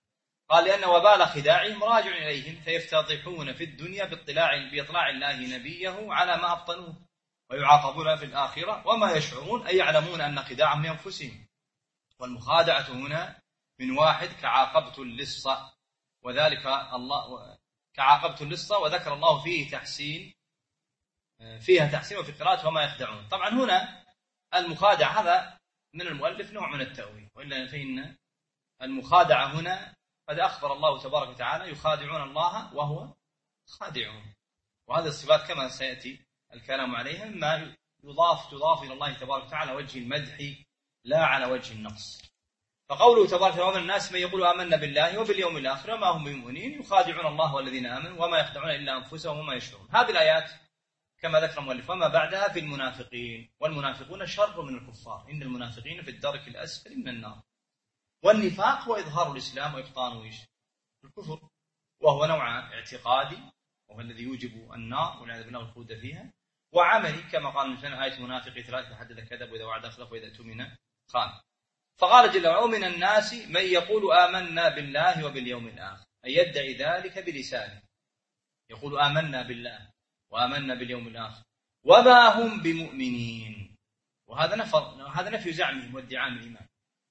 قال لأن وبال خداعهم راجع إليهم فيفتضحون في الدنيا باطلاع بإطلاع الله نبيه على ما أبطنوه ويعاقبون في الآخرة وما يشعرون أي يعلمون أن خداعهم لأنفسهم. والمخادعة هنا من واحد كعاقبة اللص، وذلك الله كعاقبة اللص، وذكر الله فيه تحسين فيها تحسين وفي قراءة وما يخدعون. طبعا هنا المخادع هذا من المؤلف نوع من التأويل، وإلا فإن المخادعة هنا قد أخبر الله تبارك وتعالى يخادعون الله وهو خادعهم، وهذه الصفات كما سيأتي الكلام عليها مما يضاف تضاف إلى الله تبارك وتعالى وجه المدح لا على وجه النقص. فقوله تبارك وتعالى ومن الناس من يقول آمنا بالله وباليوم الآخر وما هم بمؤمنين يخادعون الله والذين آمنوا وما يخدعون إلا أنفسهم وما يشعرون. هذه الآيات كما ذكر المؤلف وما بعدها في المنافقين، والمنافقون شر من الكفار، إن المنافقين في الدرك الأسفل من النار. والنفاق هو إظهار الإسلام وإبطان الكفر، وهو نوع اعتقادي وهو الذي يوجب النار والعياذ بالله الخلود فيها، وعملي كما قال الإنسان آية منافق ثلاثة حدث كذب وإذا وعد أخلف وإذا اؤتمن خان. فقال جل وعلا ومن الناس من يقول آمنا بالله وباليوم الآخر، أي يدعي ذلك بلسانه، يقول آمنا بالله وآمنا باليوم الآخر وما هم بمؤمنين. وهذا نفى هذا نفي زعمهم وادعاء الإيمان،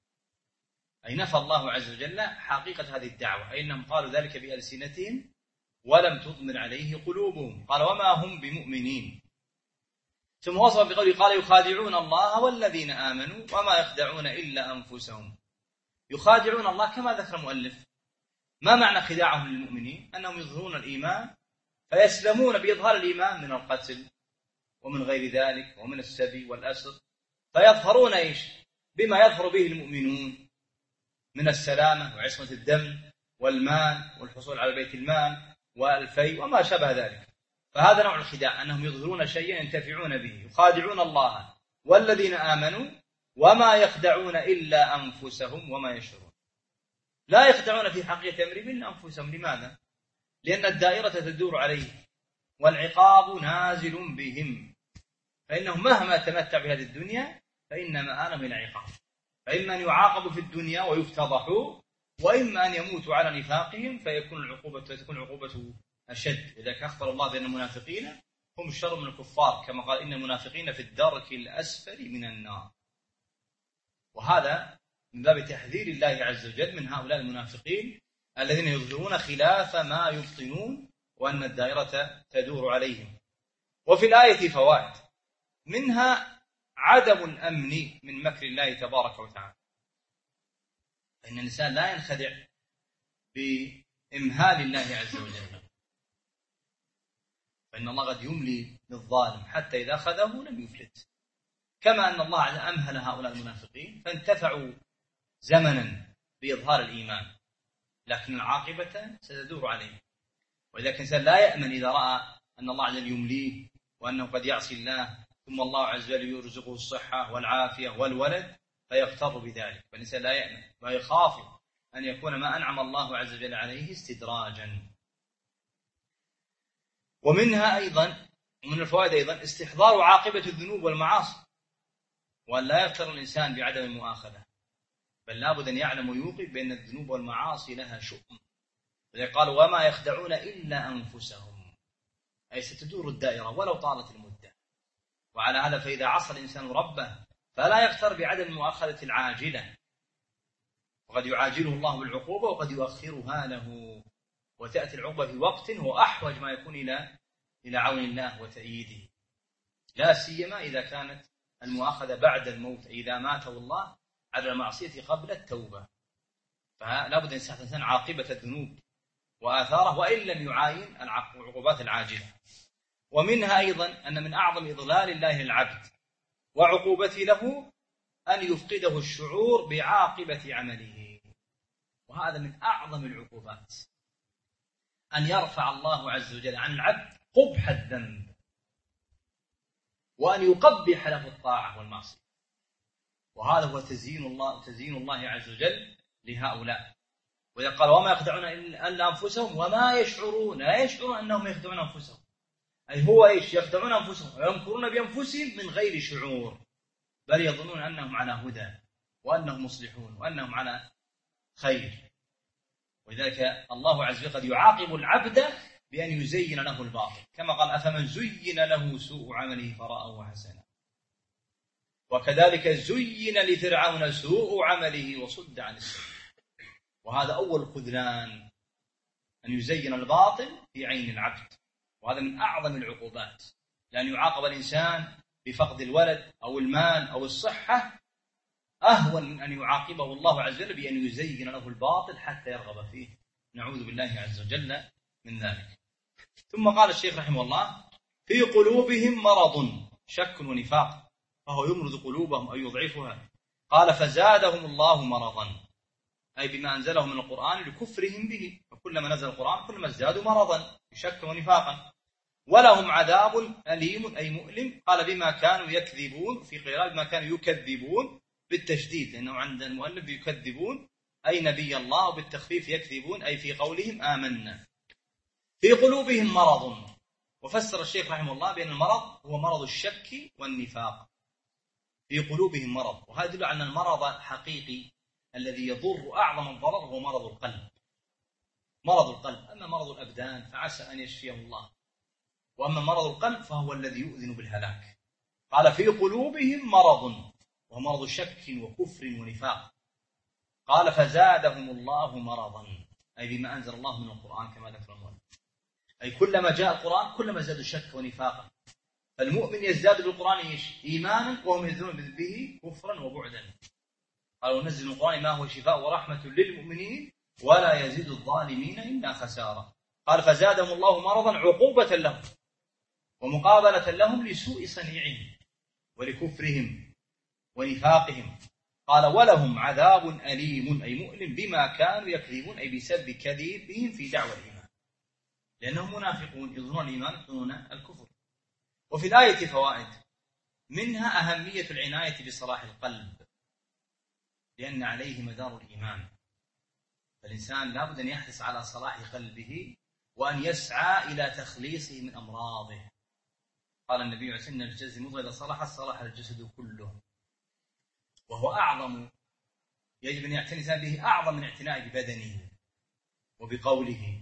أي نفى الله عز وجل حقيقة هذه الدعوة، أي أنهم قالوا ذلك بألسنتهم ولم تضمن عليه قلوبهم. قال وما هم بمؤمنين. ثم وصف بقوله قال يخادعون الله والذين آمنوا وما يخدعون إلا أنفسهم. يخادعون الله كما ذكر المؤلف. ما معنى خداعهم للمؤمنين؟ أنهم يظهرون الإيمان فيسلمون بإظهار الإيمان من القتل ومن غير ذلك ومن السبي والأسر، فيظهرون إيش؟ بما يظهر به المؤمنون من السلامة وعصمة الدم والمال والحصول على بيت المال والفي وما شابه ذلك. فهذا نوع الخداع، أنهم يظهرون شيئا ينتفعون به. يخادعون الله والذين آمنوا وما يخدعون إلا أنفسهم وما يشعرون. لا يخدعون في حقيقة أمرهم إلا أنفسهم. لماذا؟ لأن الدائرة تدور عليه والعقاب نازل بهم، فإنهم مهما تمتع بهذه الدنيا فإن مآلهم إلى عقاب، فإما أن يعاقبوا في الدنيا ويفتضحوا، وإما أن يموتوا على نفاقهم فيكون العقوبة تكون عقوبة أشد. لذلك أخبر الله بأن المنافقين هم الشر من الكفار، كما قال إن المنافقين في الدرك الأسفل من النار. وهذا من باب تحذير الله عز وجل من هؤلاء المنافقين الذين يظهرون خلاف ما يبطنون، وأن الدائرة تدور عليهم. وفي الآية فوائد، منها عدم الأمن من مكر الله تبارك وتعالى، فإن الإنسان لا ينخدع بإمهال الله عز وجل، فإن الله قد يملي للظالم حتى إذا أخذه لم يفلت، كما أن الله أمهل هؤلاء المنافقين فانتفعوا زمنا بإظهار الإيمان، لكن العاقبة ستدور عليه. وإذا كان الإنسان لا يأمن إذا رأى أن الله عز وجل يمليه وأنه قد يعصي الله ثم الله عز وجل يرزقه الصحة والعافية والولد فيغتر بذلك، فالإنسان لا يأمن ويخاف أن يكون ما أنعم الله عز وجل عليه استدراجا. ومنها أيضا من الفوائد أيضا استحضار عاقبة الذنوب والمعاصي، وأن لا يغتر الإنسان بعدم المؤاخذة، بل لابد أن يعلم ويوقف بأن الذنوب والمعاصي لها شؤم. وذلك قال وما يخدعون إلا أنفسهم، أي ستدور الدائرة ولو طالت المدة. وعلى هذا فإذا عصى الإنسان ربه فلا يغتر بعدم المؤاخذة العاجلة، وقد يعاجله الله بالعقوبة وقد يؤخرها له، وتأتي العقوبة في وقت هو أحوج ما يكون إلى إلى عون الله وتأييده، لا سيما إذا كانت المؤاخذة بعد الموت، إذا ماته الله على المعصية قبل التوبة. فلا بد أن يستحضر الإنسان عاقبة الذنوب وآثاره وإن لم يعاين العقوبات العاجلة. ومنها أيضا أن من أعظم إضلال الله العبد وعقوبته له أن يفقده الشعور بعاقبة عمله، وهذا من أعظم العقوبات، أن يرفع الله عز وجل عن العبد قبح الذنب وأن يقبح له الطاعة والمعصية. وهذا هو تزيين الله تزيين الله عز وجل لهؤلاء. وإذا قال وما يخدعون إلا أنفسهم وما يشعرون، لا يشعرون أنهم يخدعون أنفسهم، أي هو إيش؟ يخدعون أنفسهم ويمكرون بأنفسهم من غير شعور، بل يظنون أنهم على هدى وأنهم مصلحون وأنهم على خير. ولذلك الله عز وجل قد يعاقب العبد بأن يزين له الباطل، كما قال أفمن زين له سوء عمله فرآه حسنا، وكذلك زين لفرعون سوء عمله وصد عن السبيل. وهذا أول خذلان، أن يزين الباطل في عين العبد، وهذا من أعظم العقوبات، لأن يعاقب الإنسان بفقد الولد أو المال أو الصحة أهون من أن يعاقبه الله عز وجل بأن يزين له الباطل حتى يرغب فيه. نعوذ بالله عز وجل من ذلك. ثم قال الشيخ رحمه الله في قلوبهم مرض شك ونفاق فهو يمرض قلوبهم أو يضعفها. قال فزادهم الله مرضا، أي بما أنزله من القرآن لكفرهم به، فكلما نزل القرآن كلما ازدادوا مرضا شكا ونفاقا. ولهم عذاب أليم أي مؤلم. قال بما كانوا يكذبون، في قراءة بما كانوا يكذبون بالتشديد، لأنه عند المؤلف يكذبون أي نبي الله، وبالتخفيف يكذبون أي في قولهم آمنا. في قلوبهم مرض، وفسر الشيخ رحمه الله بأن المرض هو مرض الشك والنفاق. في قلوبهم مرض، وهذا يدل على أن المرض الحقيقي الذي يضر أعظم الضرر هو مرض القلب، مرض القلب. أما مرض الأبدان فعسى أن يشفيه الله، وأما مرض القلب فهو الذي يؤذن بالهلاك. قال في قلوبهم مرض، وهو مرض شك وكفر ونفاق. قال فزادهم الله مرضا، أي بما أنزل الله من القرآن كما ذكر المؤلف، أي كلما جاء القرآن كلما زاد الشك ونفاقا. فالمؤمن يزداد بالقرآن إيمانا وهم يزدادون به كفرا وبعدا. قال ونزل من القرآن ما هو شفاء ورحمة للمؤمنين ولا يزيد الظالمين إلا خسارة. قال فزادهم الله مرضا عقوبة لهم ومقابلة لهم لسوء صنيعهم ولكفرهم ونفاقهم. قال ولهم عذاب أليم أي مؤلم بما كانوا يكذبون، أي بسبب كذبهم في دعوى الإيمان، لأنهم منافقون يظنون الإيمان يظنون الكفر. وفي الآية فوائد، منها أهمية العناية بصلاح القلب، لأن عليه مدار الإيمان، فالإنسان لابد أن يحرص على صلاح قلبه وأن يسعى إلى تخليصه من أمراضه. قال النبي عليه الصلاة والسلام إن الجسد المضغة إذا صلح صلح الجسد كله، وهو أعظم، يجب أن يعتني به أعظم من اعتناء ببدنه وبقوله.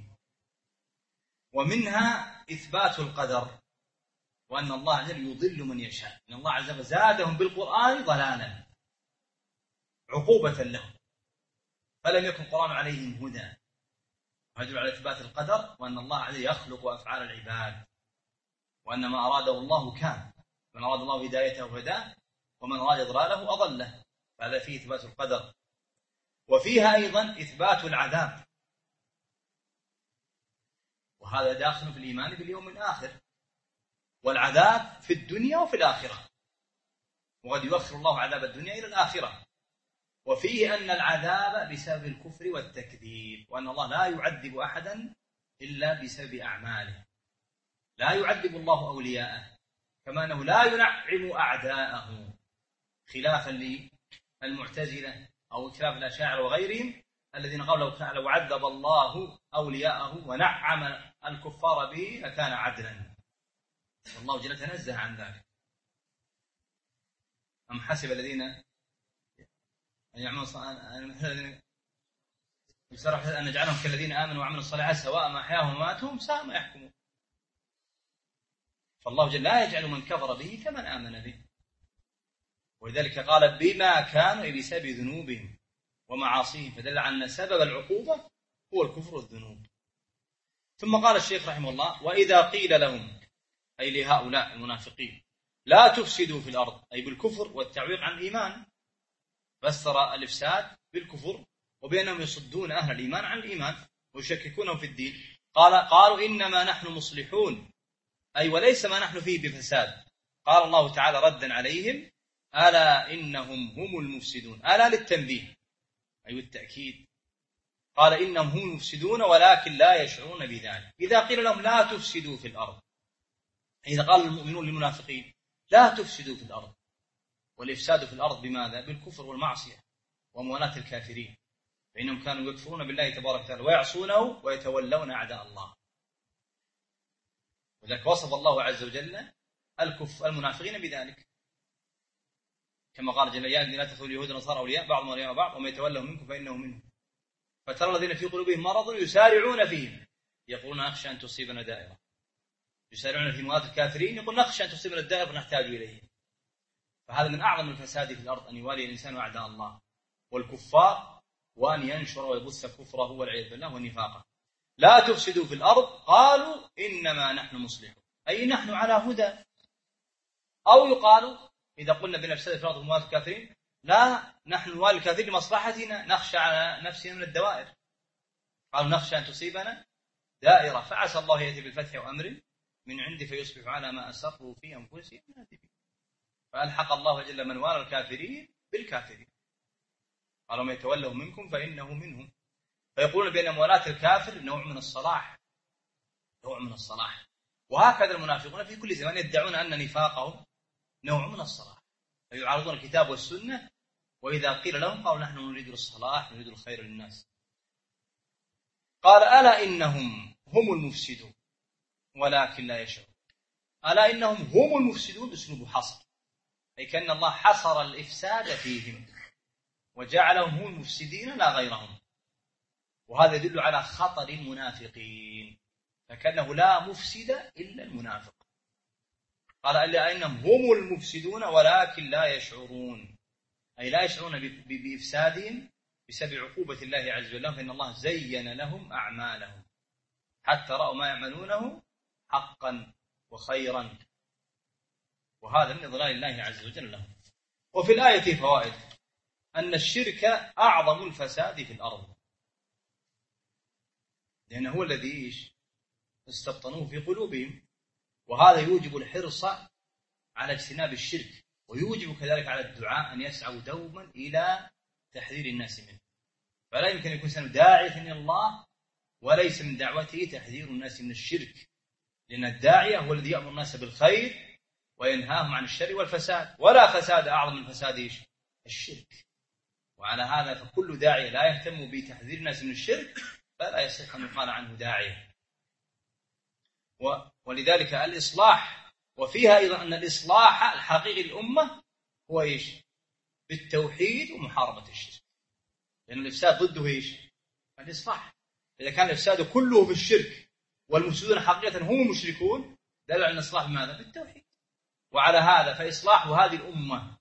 ومنها إثبات القدر، وأن الله عز وجل يضل من يشاء، أن الله عز وجل زادهم بالقرآن ضلالا عقوبة لهم، فلم يكن القرآن عليهم هدى. ويدل على إثبات القدر، وأن الله عز وجل يخلق أفعال العباد، وأن ما أراده الله كان، من أراد الله هدايته هداه، ومن أراد إضلاله أضله. فهذا فيه إثبات القدر. وفيها أيضا إثبات العذاب، وهذا داخل في الإيمان باليوم الآخر، والعذاب في الدنيا وفي الآخرة، وقد يؤخر الله عذاب الدنيا إلى الآخرة. وفيه أن العذاب بسبب الكفر والتكذيب، وأن الله لا يعذب أحدا إلا بسبب أعماله، لا يعذب الله أولياءه، كما أنه لا ينعم أعداءه، خلافا للمعتزلة أو خلاف الأشاعرة وغيرهم الذين قالوا لو عذب الله أولياءه ونعم الكفار به لكان عدلا، والله جل تنزه عن ذلك. أم حسب الذين أن يعملوا أن نجعلهم كالذين آمنوا وعملوا الصالحات سواء ما أحياهم وماتهم ساء ما يحكمون. فالله جل لا يجعل من كفر به كمن آمن به، ولذلك قال بما كانوا بسبب ذنوبهم ومعاصيهم، فدل على أن سبب العقوبة هو الكفر والذنوب. ثم قال الشيخ رحمه الله وإذا قيل لهم، أي لهؤلاء المنافقين، لا تفسدوا في الأرض، أي بالكفر والتعويق عن الإيمان، فسر الإفساد بالكفر وبأنهم يصدون أهل الإيمان عن الإيمان ويشككونهم في الدين. قال قالوا إنما نحن مصلحون، أي وليس ما نحن فيه بفساد. قال الله تعالى ردا عليهم ألا إنهم هم المفسدون، ألا للتنبيه أي التأكيد. قال إنهم هم المفسدون ولكن لا يشعرون بذلك. إذا قيل لهم لا تفسدوا في الأرض، إذا قال المؤمنون للمنافقين لا تفسدوا في الأرض، والإفساد في الأرض بماذا؟ بالكفر والمعصية وموالاة الكافرين، فإنهم كانوا يكفرون بالله تبارك وتعالى ويعصونه ويتولون أعداء الله. وذلك وصف الله عز وجل الكف المنافقين بذلك، كما قال جل وعلا لا تتخذوا اليهود والنصارى أولياء بعضهم أولياء بعض وما يتولهم منكم فإنه منهم. فترى الذين في قلوبهم مرض يسارعون فيهم يقولون نخشى أن تصيبنا دائرة، يسارعون في مراد الكافرين يقول نخشى أن تصيبنا الدائرة نحتاج إليه. فهذا من أعظم الفساد في الأرض، أن يوالي الإنسان أعداء الله والكفار، وأن ينشر ويبث كفره والعياذ بالله ونفاقه. لا تفسدوا في الأرض قالوا إنما نحن مصلحون، أي نحن على هدى. أو يقال إذا قلنا بالإفساد في الأرض وموات الكافرين لا، نحن نوالي الكافرين لمصلحتنا، نخشى على نفسنا من الدوائر. قالوا نخشى أن تصيبنا دائرة فعسى الله يأتي بالفتح وأمر من عندي فيصبح على ما أسروا في أنفسهم نادمين. فألحق الله جل من والى الكافرين بالكافرين، قالوا من يتولوا منكم فإنه منهم. فيقولون بأن موالاة الكافر نوع من الصلاح، نوع من الصلاح. وهكذا المنافقون في كل زمان يدعون أن نفاقهم نوع من الصلاح، فيعارضون الكتاب والسنة، وإذا قيل لهم قالوا نحن نريد الصلاح نريد الخير للناس. قال ألا إنهم هم المفسدون ولكن لا يشعرون. ألا إنهم هم المفسدون أسلوب حصر، أي كأن الله حصر الإفساد فيهم وجعلهم هم المفسدين لا غيرهم. وهذا يدل على خطر المنافقين، فكأنه لا مفسد إلا المنافق. قال ألا إنهم هم المفسدون ولكن لا يشعرون، أي لا يشعرون بإفسادهم بسبب عقوبة الله عز وجل، فإن الله زين لهم أعمالهم حتى رأوا ما يعملونه حقا وخيرا، وهذا من إضلال الله عز وجل لهم. وفي الآية فوائد: أن الشرك أعظم الفساد في الأرض، لأنه هو الذي استبطنوه في قلوبهم، وهذا يوجب الحرص على اجتناب الشرك، ويوجب كذلك على الدعاء أن يسعوا دوما إلى تحذير الناس منه. فلا يمكن أن يكون إنسان داعية إلى الله وليس من دعوته تحذير الناس من الشرك، لأن الداعية هو الذي يأمر الناس بالخير وينهاهم عن الشر والفساد، ولا فساد أعظم من فساد الشرك. وعلى هذا فكل داعية لا يهتم بتحذير الناس من الشرك فلا يصح أن يقال عنه داعية. ولذلك الإصلاح، وفيها أيضا أن الإصلاح الحقيقي للأمة هو إيش؟ بالتوحيد ومحاربة الشرك، لأن الإفساد ضده إيش؟ الإصلاح. إذا كان الإفساد كله في الشرك والمفسدون حقيقة هم المشركون دل على الإصلاح بماذا؟ بالتوحيد. وعلى هذا فإصلاح هذه الأمة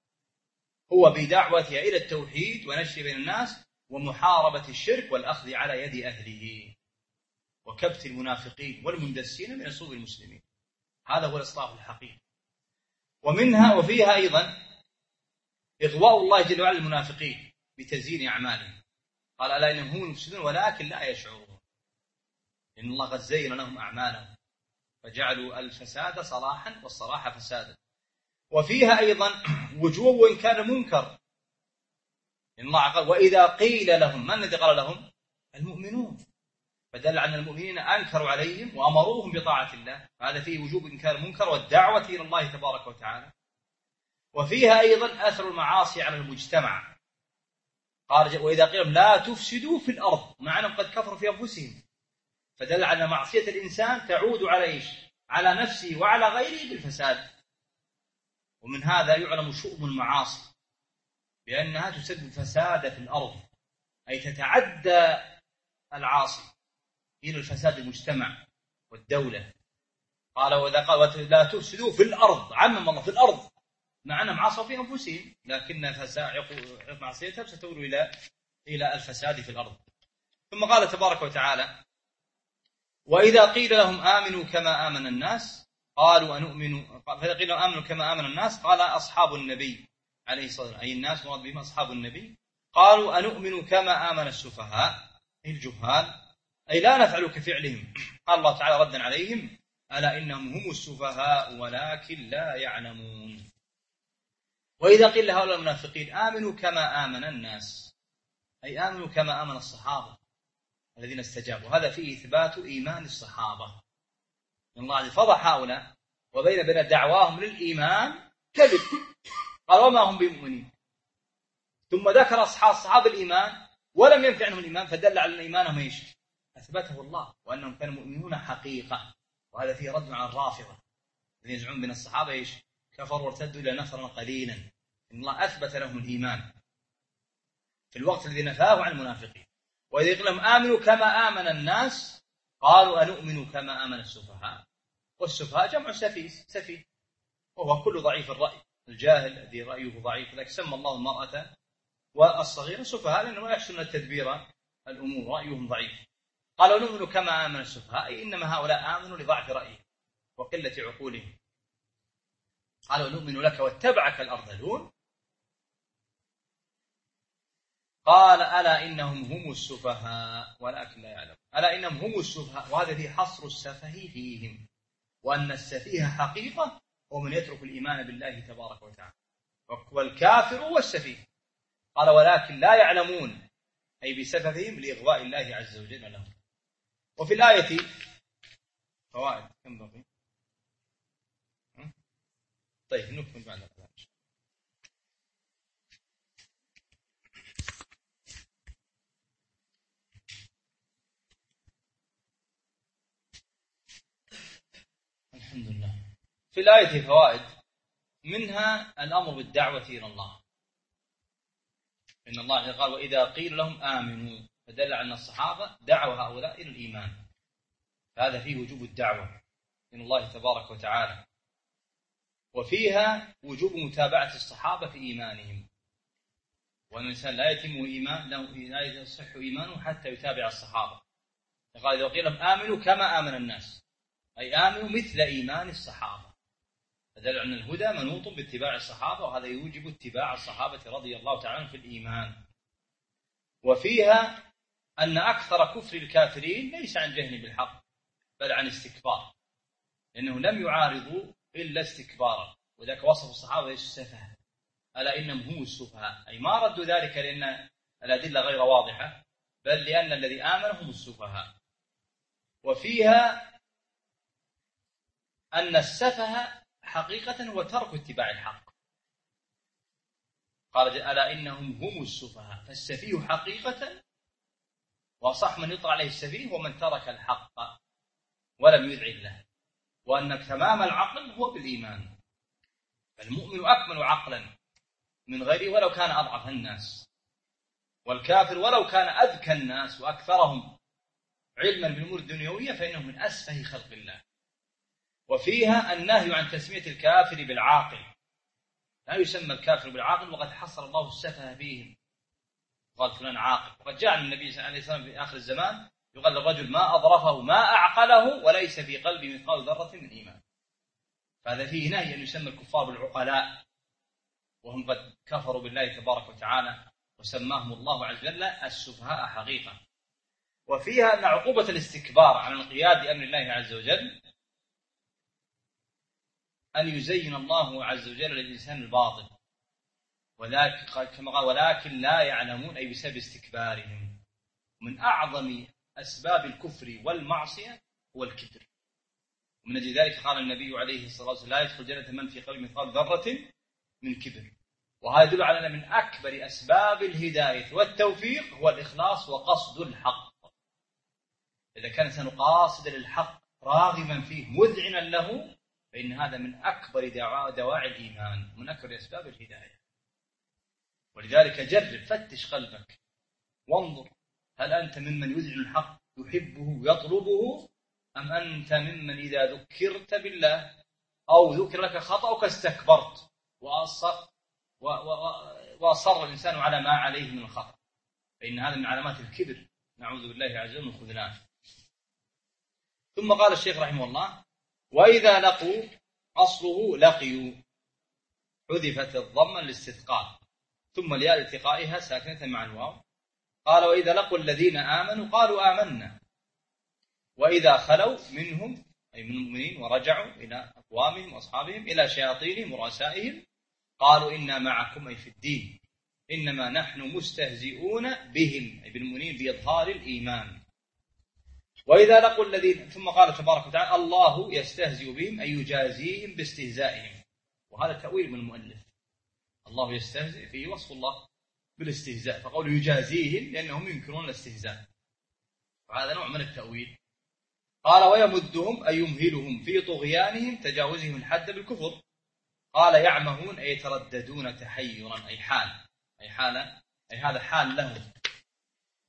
هو بدعوتها إلى التوحيد ونشر بين الناس ومحاربة الشرك والأخذ على يد أهله وكبت المنافقين والمندسين من صفوف المسلمين. هذا هو الإصلاح الحقيقي. ومنها وفيها أيضا إغواء الله جل وعلا المنافقين بتزيين أعمالهم. قال ألا إنهم هم المفسدون ولكن لا يشعرون، إن الله قد زين لهم أعمالهم فجعلوا الفساد صلاحا والصلاح فسادا. وفيها أيضا وجوب وإن كان منكر، إن الله قال وإذا قيل لهم، من الذي قال لهم؟ المؤمنون، فدل على المؤمنين أنكروا عليهم وأمروهم بطاعة الله، فهذا فيه وجوب إنكار المنكر والدعوة إلى الله تبارك وتعالى. وفيها أيضا أثر المعاصي على المجتمع، قال وإذا قيل لا تفسدوا في الأرض، مع أنهم قد كفروا في أنفسهم، فدل على معصية الإنسان تعود على إيش؟ على نفسه وعلى غيره بالفساد. ومن هذا يعلم شؤم المعاصي بأنها تسبب فساد في الأرض، أي تتعدى العاصي إلى الفساد المجتمع والدولة. قال وإذا قال لا تفسدوا في الأرض، عمم الله في الأرض، مع أنهم عصوا في أنفسهم، لكن معصيتها ستؤول إلى إلى الفساد في الأرض. ثم قال تبارك وتعالى وإذا قيل لهم آمنوا كما آمن الناس قالوا أنؤمن، فإذا قيل لهم آمنوا كما آمن الناس قال أصحاب النبي عليه الصلاة والسلام، أي الناس مراد بهم أصحاب النبي، قالوا أنؤمن كما آمن السفهاء الجهال، أي لا نفعل كفعلهم. قال الله تعالى ردا عليهم ألا إنهم هم السفهاء ولكن لا يعلمون. وإذا قيل لهؤلاء المنافقين آمنوا كما آمن الناس، أي آمنوا كما آمن الصحابة الذين استجابوا، هذا فيه إثبات إيمان الصحابة. إن الله فضح هؤلاء وبين بين دعواهم للإيمان كذب، قال وما هم بمؤمنين، ثم ذكر أصحاب صحاب الإيمان ولم ينفع عنهم الإيمان، فدل على أن إيمانهم إيش؟ أثبته الله وأنهم كانوا مؤمنون حقيقة. وهذا فيه رد على الرافضة الذين يزعمون بين الصحابة إيش؟ كفروا وارتدوا إلى نفرا قليلا. إن الله أثبت لهم الإيمان في الوقت الذي نفاه عن المنافقين. وإذا قيل لهم آمنوا كما آمن الناس قالوا أنؤمن كما آمن السفهاء. والسفهاء جمع سفيه سفيه وهو كل ضعيف الرأي، الجاهل الذي رأيه ضعيف، لذلك سمى الله المرأة والصغير سفهاء لأنه لا يحسن التدبير الأمور، رأيهم ضعيف. قالوا نؤمن كما آمن السفهاء، إنما هؤلاء آمنوا لضعف رأيهم وقلة عقولهم. قالوا نؤمن لك واتبعك الأرذلون. قال ألا إنهم هم السفهاء ولكن لا يعلمون. ألا إنهم هم السفهاء، وهذا فيه حصر السفه فيهم، وأن السفيه حقيقة هو من يترك الإيمان بالله تبارك وتعالى، والكافر هو السفيه. قال ولكن لا يعلمون، أي بسفههم لإغواء الله عز وجل لهم. وفي الآية فوائد كم بقي؟ طيب نكمل بعد الآية. الحمد لله. في الآية فوائد، منها الأمر بالدعوة إلى الله، إن الله قال وإذا قيل لهم آمنوا، فدل على أن الصحابة دعوا هؤلاء إلى الإيمان، فهذا فيه وجوب الدعوة إلى الله تبارك وتعالى. وفيها وجوب متابعة الصحابة في إيمانهم، وأن الإنسان لا يتم إيمان لا يصح إيمانه حتى يتابع الصحابة. قال إذا قيل لهم آمنوا كما آمن الناس، أي آمنوا مثل إيمان الصحابة، فدل أن الهدى منوط باتباع الصحابة، وهذا يوجب اتباع الصحابة رضي الله تعالى عنهم في الإيمان. وفيها أن أكثر كفر الكافرين ليس عن جهل بالحق بل عن استكبار، لأنه لم يعارضوا إلا استكبارا، وذلك وصف الصحابة السفه، ألا إنهم هم السفهاء، أي ما ردوا ذلك لأن الأدلة غير واضحة، بل لأن الذي آمن هم السفهاء. وفيها أن السفه حقيقة هو ترك اتباع الحق، قال ألا إنهم هم السفهاء، فالسفيه حقيقة، وصح من يطلع عليه السفيه ومن ترك الحق ولم يدع الله، وأن تمام العقل هو بالإيمان، فالمؤمن أكمل عقلا من غيره ولو كان أضعف الناس، والكافر ولو كان أذكى الناس وأكثرهم علما بالأمور الدنيوية فإنه من أسفه خلق الله. وفيها النهي عن تسمية الكافر بالعاقل، لا يسمى الكافر بالعاقل، وقد حصر الله السفه فيهم، قال فلان عاقل. وقد جاء النبي صلى الله عليه وسلم في آخر الزمان يقال للرجل ما أظرفه ما أعقله وليس في قلبه مثقال ذرة من إيمان، فهذا فيه نهي أن يسمى الكفار بالعقلاء، وهم قد كفروا بالله تبارك وتعالى وسماهم الله عز وجل السفهاء حقيقة. وفيها أن عقوبة الاستكبار عن الانقياد لأمر الله عز وجل أن يزين الله عز وجل للإنسان الباطل، وذلك كما قال ولكن لا يعلمون، أي بسبب استكبارهم. من أعظم أسباب الكفر والمعصية هو الكبر، ومن أجل ذلك قال النبي عليه الصلاة والسلام لا يدخل جنة من في قلبه مثقال ذرة من كبر. وهذا يدل على أن من أكبر أسباب الهداية والتوفيق هو الإخلاص وقصد الحق. إذا كان الإنسان قاصدا للحق راغما فيه مذعنا له فإن هذا من أكبر دواعي الإيمان، من أكبر أسباب الهداية. ولذلك جرب، فتش قلبك وانظر، هل أنت ممن يذعن الحق يحبه يطلبه، أم أنت ممن إذا ذكرت بالله أو ذكر لك خطأك استكبرت وأصر, وأصر الإنسان على ما عليه من الخطأ، فإن هذا من علامات الكبر، نعوذ بالله عز وجل من خذلان. ثم قال الشيخ رحمه الله وإذا لقوا، أصله لقيوا، حذفت الضمة للاستثقال، ثم الياء التقائها ساكنة مع الواو. قال وإذا لقوا الذين آمنوا قالوا آمنا، وإذا خلوا منهم أي من المؤمنين ورجعوا إلى أقوامهم وأصحابهم إلى شياطينهم ورؤسائهم قالوا إنا معكم أي في الدين إنما نحن مستهزئون بهم أي بالمؤمنين بإظهار الإيمان. وإذا لقوا الذين، ثم قال تبارك وتعالى الله يستهزئ بهم أي يجازيهم باستهزائهم، وهذا تأويل من المؤلف، الله يستهزئ فيه وصف الله بالاستهزاء، فقول يجازيهم لأنهم ينكرون الاستهزاء، وهذا نوع من التأويل. قال ويمدهم أي يمهلهم في طغيانهم تجاوزهم الحد بالكفر. قال يعمهون أي يترددون تحيرا أي حال أي حال أي هذا حال لهم.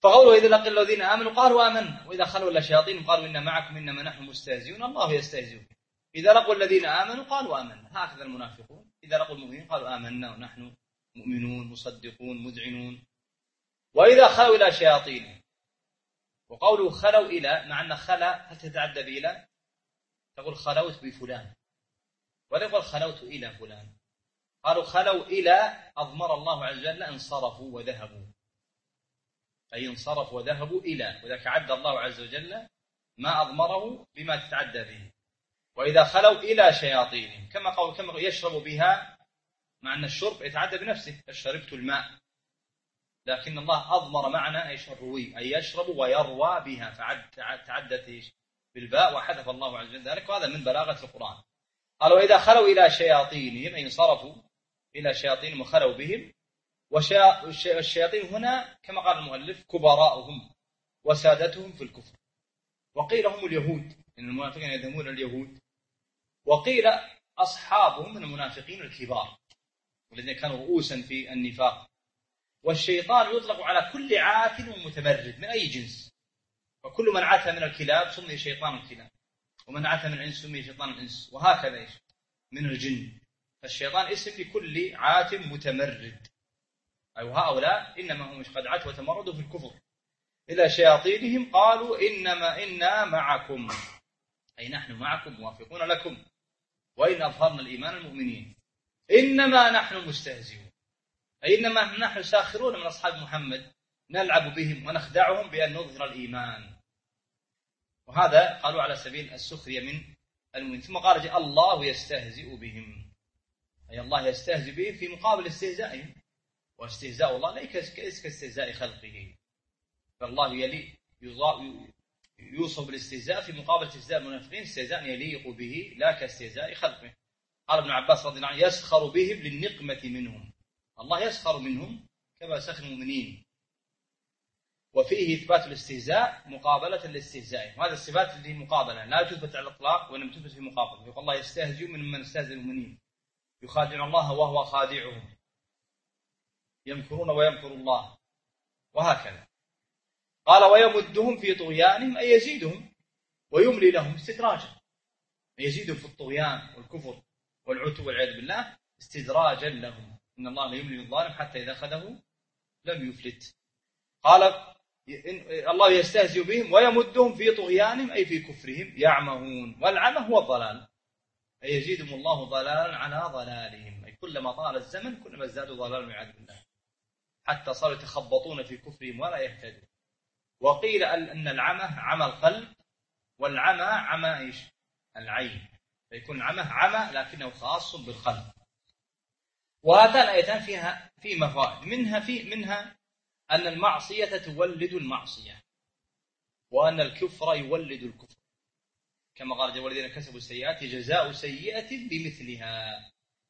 فقوله إذا لقي الذين آمنوا قالوا آمنا وإذا خلوا إلى شياطين قالوا إن معكم إنما نحن مستهزئون الله يستهزئ. إذا لقوا الذين آمنوا قالوا آمنا، هكذا المنافقون إذا لقوا المؤمنين قالوا آمنا ونحن مؤمنون مصدقون مذعنون. وإذا خلوا إلى شياطين، وقوله خلوا إلى مع أن خلا هل تتعدى بإلى؟ تقول خلوت بفلان ولا يقول خلوت إلى فلان. قالوا خلوا إلى أضمر الله عز وجل انصرفوا وذهبوا، أي انصرفوا وذهبوا إلى، وذلك عد الله عز وجل ما أضمره بما تتعدى به. وإذا خلوا إلى شياطينهم كما قال كما يشرب بها، مع أن الشرب يتعدى بنفسه شربت الماء، لكن الله أضمر معنى أي الروي أي يشرب ويروى بها، فتعدت بالباء وحذف الله عز وجل ذلك، وهذا من بلاغة القرآن. قال وإذا خلوا إلى شياطينهم أي انصرفوا إلى شياطينهم وخلوا بهم. والشياطين هنا كما قال المؤلف كبراءهم وسادتهم في الكفر، وقيل هم اليهود إن المنافقين يذمون اليهود، وقيل أصحابهم من المنافقين الكبار والذين كانوا رؤوسا في النفاق. والشيطان يطلق على كل عات ومتمرد من أي جنس، وكل من عتى من الكلاب سمي شيطان الكلاب، ومن عتى من الإنس سمي شيطان الإنس، وهكذا إيش من الجن. فالشيطان اسم لكل عات متمرد، أي هؤلاء إنما هم قد عتوا وتمردوا في الكفر. إلى شياطينهم قالوا إنما إنا معكم أي نحن معكم موافقون لكم، وإن أظهرنا الإيمان المؤمنين إنما نحن مستهزئون، أي إنما نحن ساخرون من أصحاب محمد نلعب بهم ونخدعهم بأن نظهر الإيمان. وهذا قالوا على سبيل السخرية من المؤمنين. ثم قال جاء الله يستهزئ بهم، أي الله يستهزئ بهم في مقابل استهزائهم، واستهزاء الله ليس كاستهزاء خلقه، فالله يلي يوصف بالاستهزاء في مقابل استهزاء المنافقين استهزاء يليق به لا كاستهزاء خلقه. قال ابن عباس رضي الله عنه يسخر بهم للنقمة منهم، الله يسخر منهم كما سخر المؤمنين. وفيه إثبات الاستهزاء مقابلة للاستهزاء، وهذا الصفات اللي مقابلة لا تثبت على الإطلاق وإنما تثبت في مقابلة. يقول الله يستهزئ من من استهزئ المؤمنين، يخادعون الله وهو خادعهم، يمكرون ويمكر الله، وهكذا. قال ويمدهم في طغيانهم أي يزيدهم ويملي لهم استدراجا، يزيدهم في الطغيان والكفر والعتو والعياذ بالله استدراجا لهم، إن الله لا يملي للظالم حتى إذا أخذه لم يفلت. قال الله يستهزئ بهم ويمدهم في طغيانهم أي في كفرهم يعمهون، والعمى هو الضلال، أي يزيدهم الله ضلالا على ضلالهم، أي كلما طال الزمن كلما ازدادوا ضلالا والعياذ بالله حتى صاروا يتخبطون في كفرهم ولا يهتدون. وقيل أن العمى عمى القلب، والعمى عمى إيش العين، فيكون العمى عمى لكنه خاص بالقلب. وهاتان الآيتان فيها في مفائد، منها في منها أن المعصية تولد المعصية، وأن الكفر يولد الكفر، كما قال جل الذين كسبوا السيئات جزاء سيئة بمثلها،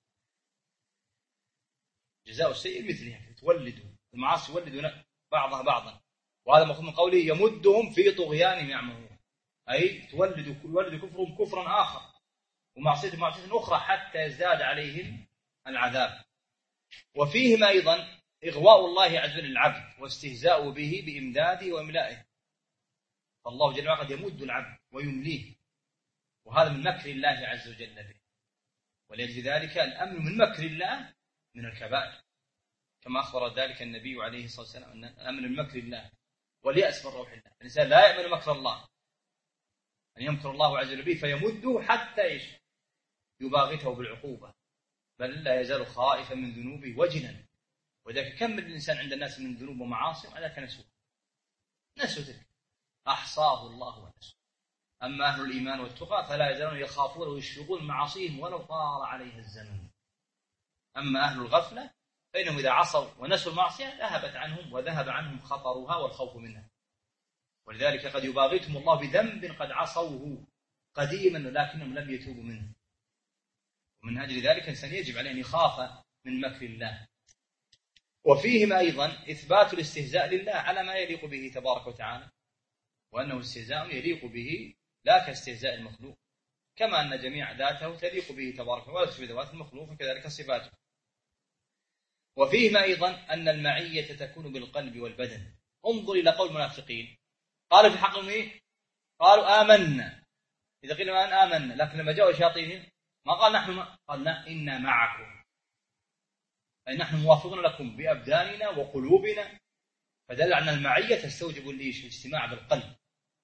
جزاء السيئة بمثلها، تولد المعاصي يولد بعضها بعضا. وهذا مفهوم من قوله يمدهم في طغيانهم يعمهون، أي تولد يولد كفرهم كفرا آخر ومعصية معصية أخرى حتى يزداد عليهم العذاب. وفيهما أيضا إغواء الله عز وجل العبد واستهزاء به بإمداده وإملائه، فالله جل وعلا قد يمد العبد ويمليه، وهذا من مكر الله عز وجل به. ولأجل ذلك الأمن من مكر الله من الكبائر، كما أخبر ذلك النبي عليه الصلاة والسلام أن الأمن من مكر الله واليأس من روح الله. الإنسان لا يأمن مكر الله، أن يمكر الله عز وجل به فيمده حتى إيش يباغته بالعقوبة، بل لا يزال خائفا من ذنوبه وجلا. وذلك كم من الإنسان عند الناس من ذنوب ومعاصي على نسوه نسوا تلك أحصاه الله ونسوا. أما أهل الإيمان والتقى فلا يزالون يخافون ويشفقون معاصيهم ولو طال عليها الزمن. أما أهل الغفلة فإنهم إذا عصوا ونسوا المعصية ذهبت عنهم وذهب عنهم خطرها والخوف منها. ولذلك قد يباغتهم الله بذنب قد عصوه قديما لكنهم لم يتوبوا منه. ومن أجل ذلك الإنسان يجب عليه أن يخاف من مكر الله. وفيهما أيضا إثبات الاستهزاء لله على ما يليق به تبارك وتعالى، وأنه استهزاء يليق به لا كاستهزاء المخلوق، كما أن جميع ذاته تليق به تبارك ولا تشبه ذوات المخلوق وكذلك صفاته. وفيهما أيضا أن المعية تكون بالقلب والبدن، انظر إلى قول المنافقين، قالوا في حقهم إيه؟ قالوا آمنا، إذا قيل ما أن آمنا، لكن لما جاءوا شياطينهم ما قال نحن ما قال إنا معكم، أي نحن موافقون لكم بأبداننا وقلوبنا، فدل على أن المعية تستوجب الاجتماع بالقلب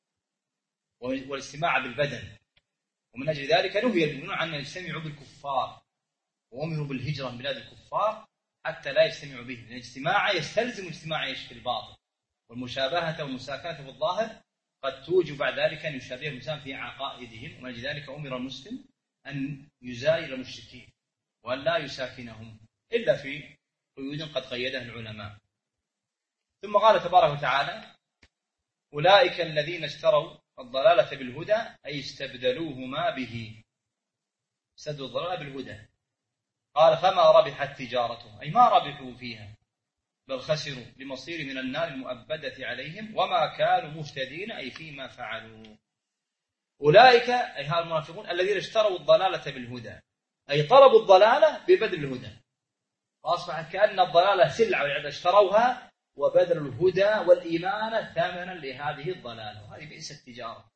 والاجتماع بالبدن، ومن أجل ذلك نهي المؤمنون عن يجتمعوا بالكفار، وأمروا بالهجرة من بلاد الكفار حتى لا يجتمعوا به، لأن الاجتماع يستلزم اجتماع في الباطن، والمشابهة والمساكنة في الظاهر قد توجب بعد ذلك أن يشابه الإنسان في عقائدهم، ومن أجل ذلك أمر المسلم أن يزايل المشركين وأن لا يساكنهم إلا في قيود قد قيدها العلماء. ثم قال تبارك وتعالى: أولئك الذين اشتروا الضلالة بالهدى، أي استبدلوهما به، استبدلوا الضلالة بالهدى. قال: فما ربحت تجارتهم، أي ما ربحوا فيها، بل خسروا لمصير من النار المؤبدة عليهم وما كانوا مهتدين، أي فيما فعلوا. أولئك أي هؤلاء المنافقون الذين اشتروا الضلالة بالهدى، أي طلبوا الضلالة ببذل الهدى، فأصبحت كأن الضلالة سلعة يعني اشتروها، وبذل الهدى والإيمان ثمنا لهذه الضلالة، وهذه بئس التجارة،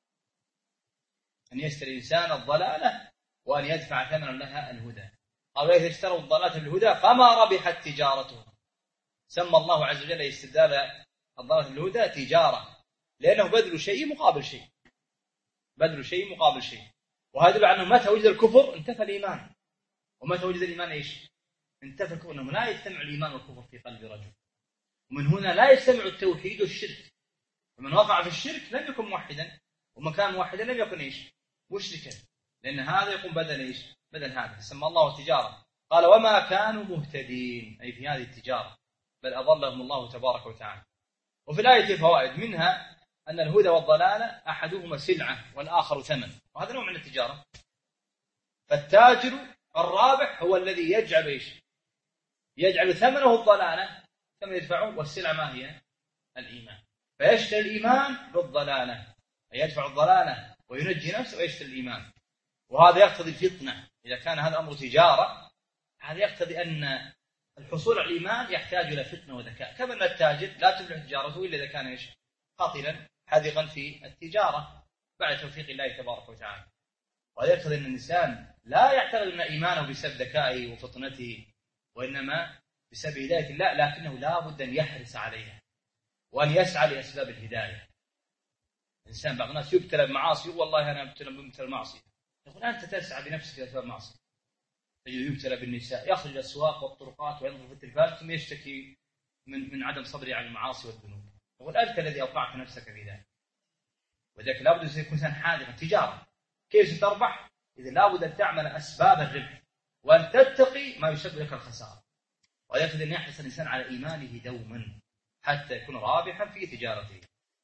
أن يشتري الإنسان الضلالة وأن يدفع ثمنا لها الهدى. أولئك اشتروا الضلالة بالهدى فما ربحت تجارتهم، سمى الله عز وجل استبدال الضلالة بالهدى تجارة، لأنه بذل شيء مقابل شيء، بذل شيء مقابل شيء. وهذا يدل على أنه متى وجد الكفر انتفى الإيمان، ومتى وجد الإيمان إيش؟ انتفى الكفر، أنه لا يجتمع الإيمان والكفر في قلب رجل، ومن هنا لا يجتمع التوحيد والشرك، فمن وقع في الشرك لم يكن موحدا، ومن كان موحدا لم يكن إيش؟ مشركا، لأن هذا يقوم بدل إيش؟ بدل هذا. سمى الله تجارة. قال: وما كانوا مهتدين، أي في هذه التجارة، بل أضلهم الله تبارك وتعالى. وفي الآية فوائد، منها أن الهدى والضلالة أحدهما سلعة والآخر ثمن، وهذا نوع من التجارة. فالتاجر الرابح هو الذي يجعل إيش؟ يجعل ثمنه الضلالة كما يدفعه، والسلعة ما هي؟ الإيمان، فيشتري الإيمان بالضلالة، أي يدفع الضلالة وينجي نفسه ويشتري الإيمان. وهذا يقتضي الفطنة، إذا كان هذا أمر تجارة هذا يقتضي أن الحصول على الإيمان يحتاج إلى فتنة وذكاء، كما أن التاجر لا تفلح تجارته إلا إذا كان إيش؟ قاتلا حذقا في التجارة بعد توفيق الله تبارك وتعالى. وهذا يقتضي أن الإنسان لا يعتقد أن إيمانه بسبب ذكائه وفطنته، وإنما بسبب هداية الله، لكنه لا بد أن يحرص عليها وأن يسعى لأسباب الهداية. الإنسان بعض الناس يبتلى بمعاصي، والله أنا ابتلى بمثل معصية، يقول أنت تسعى بنفسك لأسباب معصية. تجد يبتلى بالنساء، يخرج إلى الأسواق والطرقات وينظر في التلفاز ثم يشتكي من من عدم صبره على المعاصي والذنوب، يقول أنت الذي أوقعت نفسك في ذلك. وذلك لابد أن يكون إنسان حاذقا. تجارة كيف ستربح؟ إذا لابد أن تعمل أسباب الربح وأن تتقي ما يسبب لك الخسارة، ويجب أن يحرص الإنسان على إيمانه دوما حتى يكون رابحا في تجارته.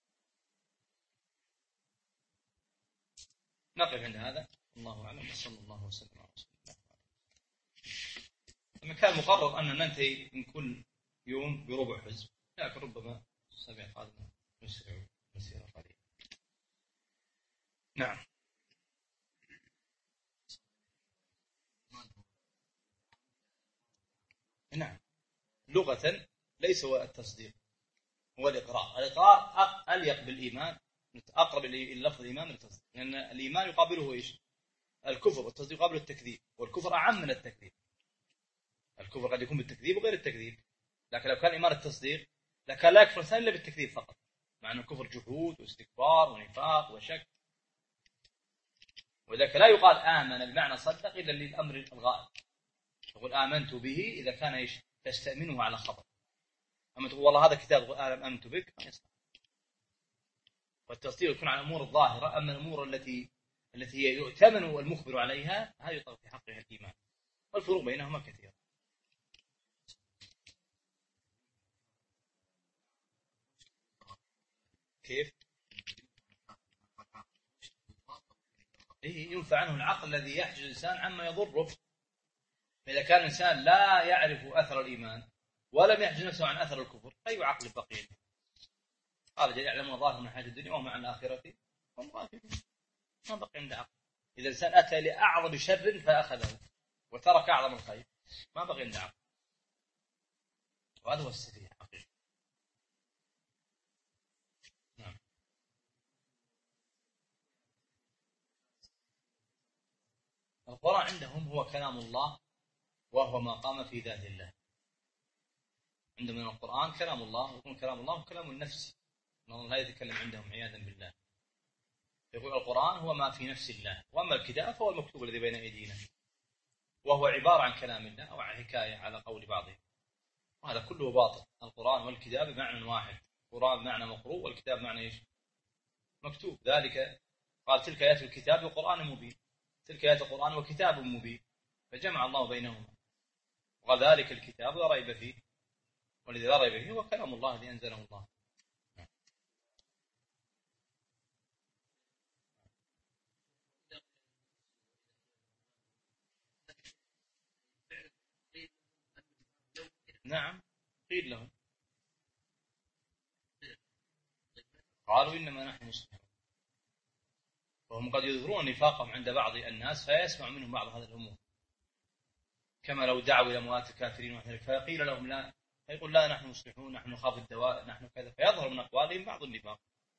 نقف عند هذا، الله أعلم، وصلى الله وسلم على رسول الله. لما كان مقرر أن ننتهي من كل يوم بربع حزب، لكن ربما السابع قادم نسرع مسيرة قليلة. نعم. نعم، لغة ليس هو التصديق، هو الإقرار. الإقرار أليق بالإيمان، أقرب إلى لفظ الإيمان من التصديق، لأن الإيمان يقابله إيش؟ الكفر، والتصديق يقابله التكذيب، والكفر أعم من التكذيب. الكفر قد يكون بالتكذيب وغير التكذيب، لكن لو كان الإيمان التصديق لكان لا يكفر الإنسان إلا بالتكذيب فقط، مع أن الكفر جحود واستكبار ونفاق وشك، وذلك لا يقال آمن بمعنى صدق إلا للأمر الغائب. تقول آمنت به إذا كان إيش؟ تستأمنه على خبر. أما تقول والله هذا كتاب آمنت بك، ما يصح. والتصديق يكون على الأمور الظاهرة، أما الأمور التي التي هي يؤتمن المخبر عليها هذه يطلق في حقها الإيمان، والفروق بينهما كثيرة. كيف؟ إيه، ينفع عنه العقل الذي يحجز الإنسان عما يضره. إذا كان الإنسان لا يعرف أثر الإيمان ولم يحجز نفسه عن أثر الكفر، أي عقل بقي؟ قال جل يعلم ظاهر من حياة الدنيا وهم عن الآخرة هم غافلون، ما بقي عنده عقل. إذا الإنسان أتى لأعظم شر فأخذه وترك أعظم الخير، ما بقي عنده عقل، وهذا هو السفيه حقيقة. القرآن عندهم هو كلام الله وهو ما قام في ذات الله. عندهم من القرآن كلام الله، ويكون كلام الله وكلام النفس، الله لا يتكلم عندهم عياذا بالله. يقول القرآن هو ما في نفس الله، وأما الكتاب فهو المكتوب الذي بين أيدينا، وهو عبارة عن كلام الله أو عن حكاية على قول بعضهم، وهذا كله باطل. القرآن والكتاب بمعنى واحد، القرآن بمعنى مقروء والكتاب بمعنى إيش؟ مكتوب. ذلك قال تلك آيات الكتاب وقرآن مبين، تلك آيات القرآن وكتاب مبين، فجمع الله بينهما وقال ذلك الكتاب لا ريب فيه، والذي لا ريب فيه هو كلام الله الذي أنزله الله. نعم قيل لهم، قالوا إنما نحن مسلمون، وهم قد يظهرون نفاقهم عند بعض الناس فيسمع منهم بعض هذه الأمور، كما لو دعوا إلى أموات الكافرين وذلك فقيل لهم لا، فيقول لا نحن مصلحون، نحن نخاف الدواء، نحن كذا، فيظهر من أقوالهم بعض النفاق.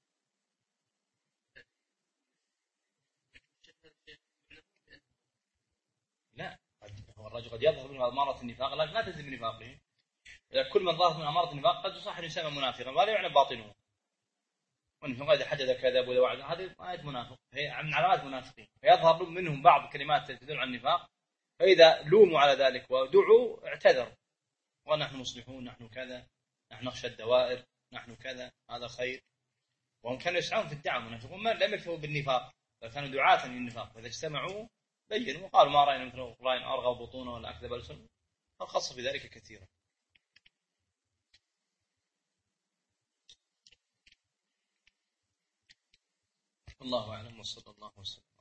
لا، هو الرجل قد يظهر منه أمارة النفاق لكن لا تلزم بنفاقه. كل من ظهر من أمارة النفاق قد يصح يسمى منافقا ولا يعنى باطنه، وأنه قد حدث كذب ولا وعد، هذه آية منافق، هي من علامات المنافقين، فيظهر منهم بعض كلمات تدل على النفاق، فإذا لوموا على ذلك ودعوا اعتذروا، ونحن مصلحون، نحن كذا، نحن نخشى الدوائر، نحن كذا، هذا خير. وهم كانوا يسعون في الدعوة، المنافقون لم يكتفوا بالنفاق بل كانوا دعاة للنفاق، فإذا اجتمعوا بينوا وقالوا ما رأينا مثل فلان أرغب بطونه ولا أكذب ألسنه، الخاص في ذلك كثيرا. الله أعلم، وصلى الله وسلم.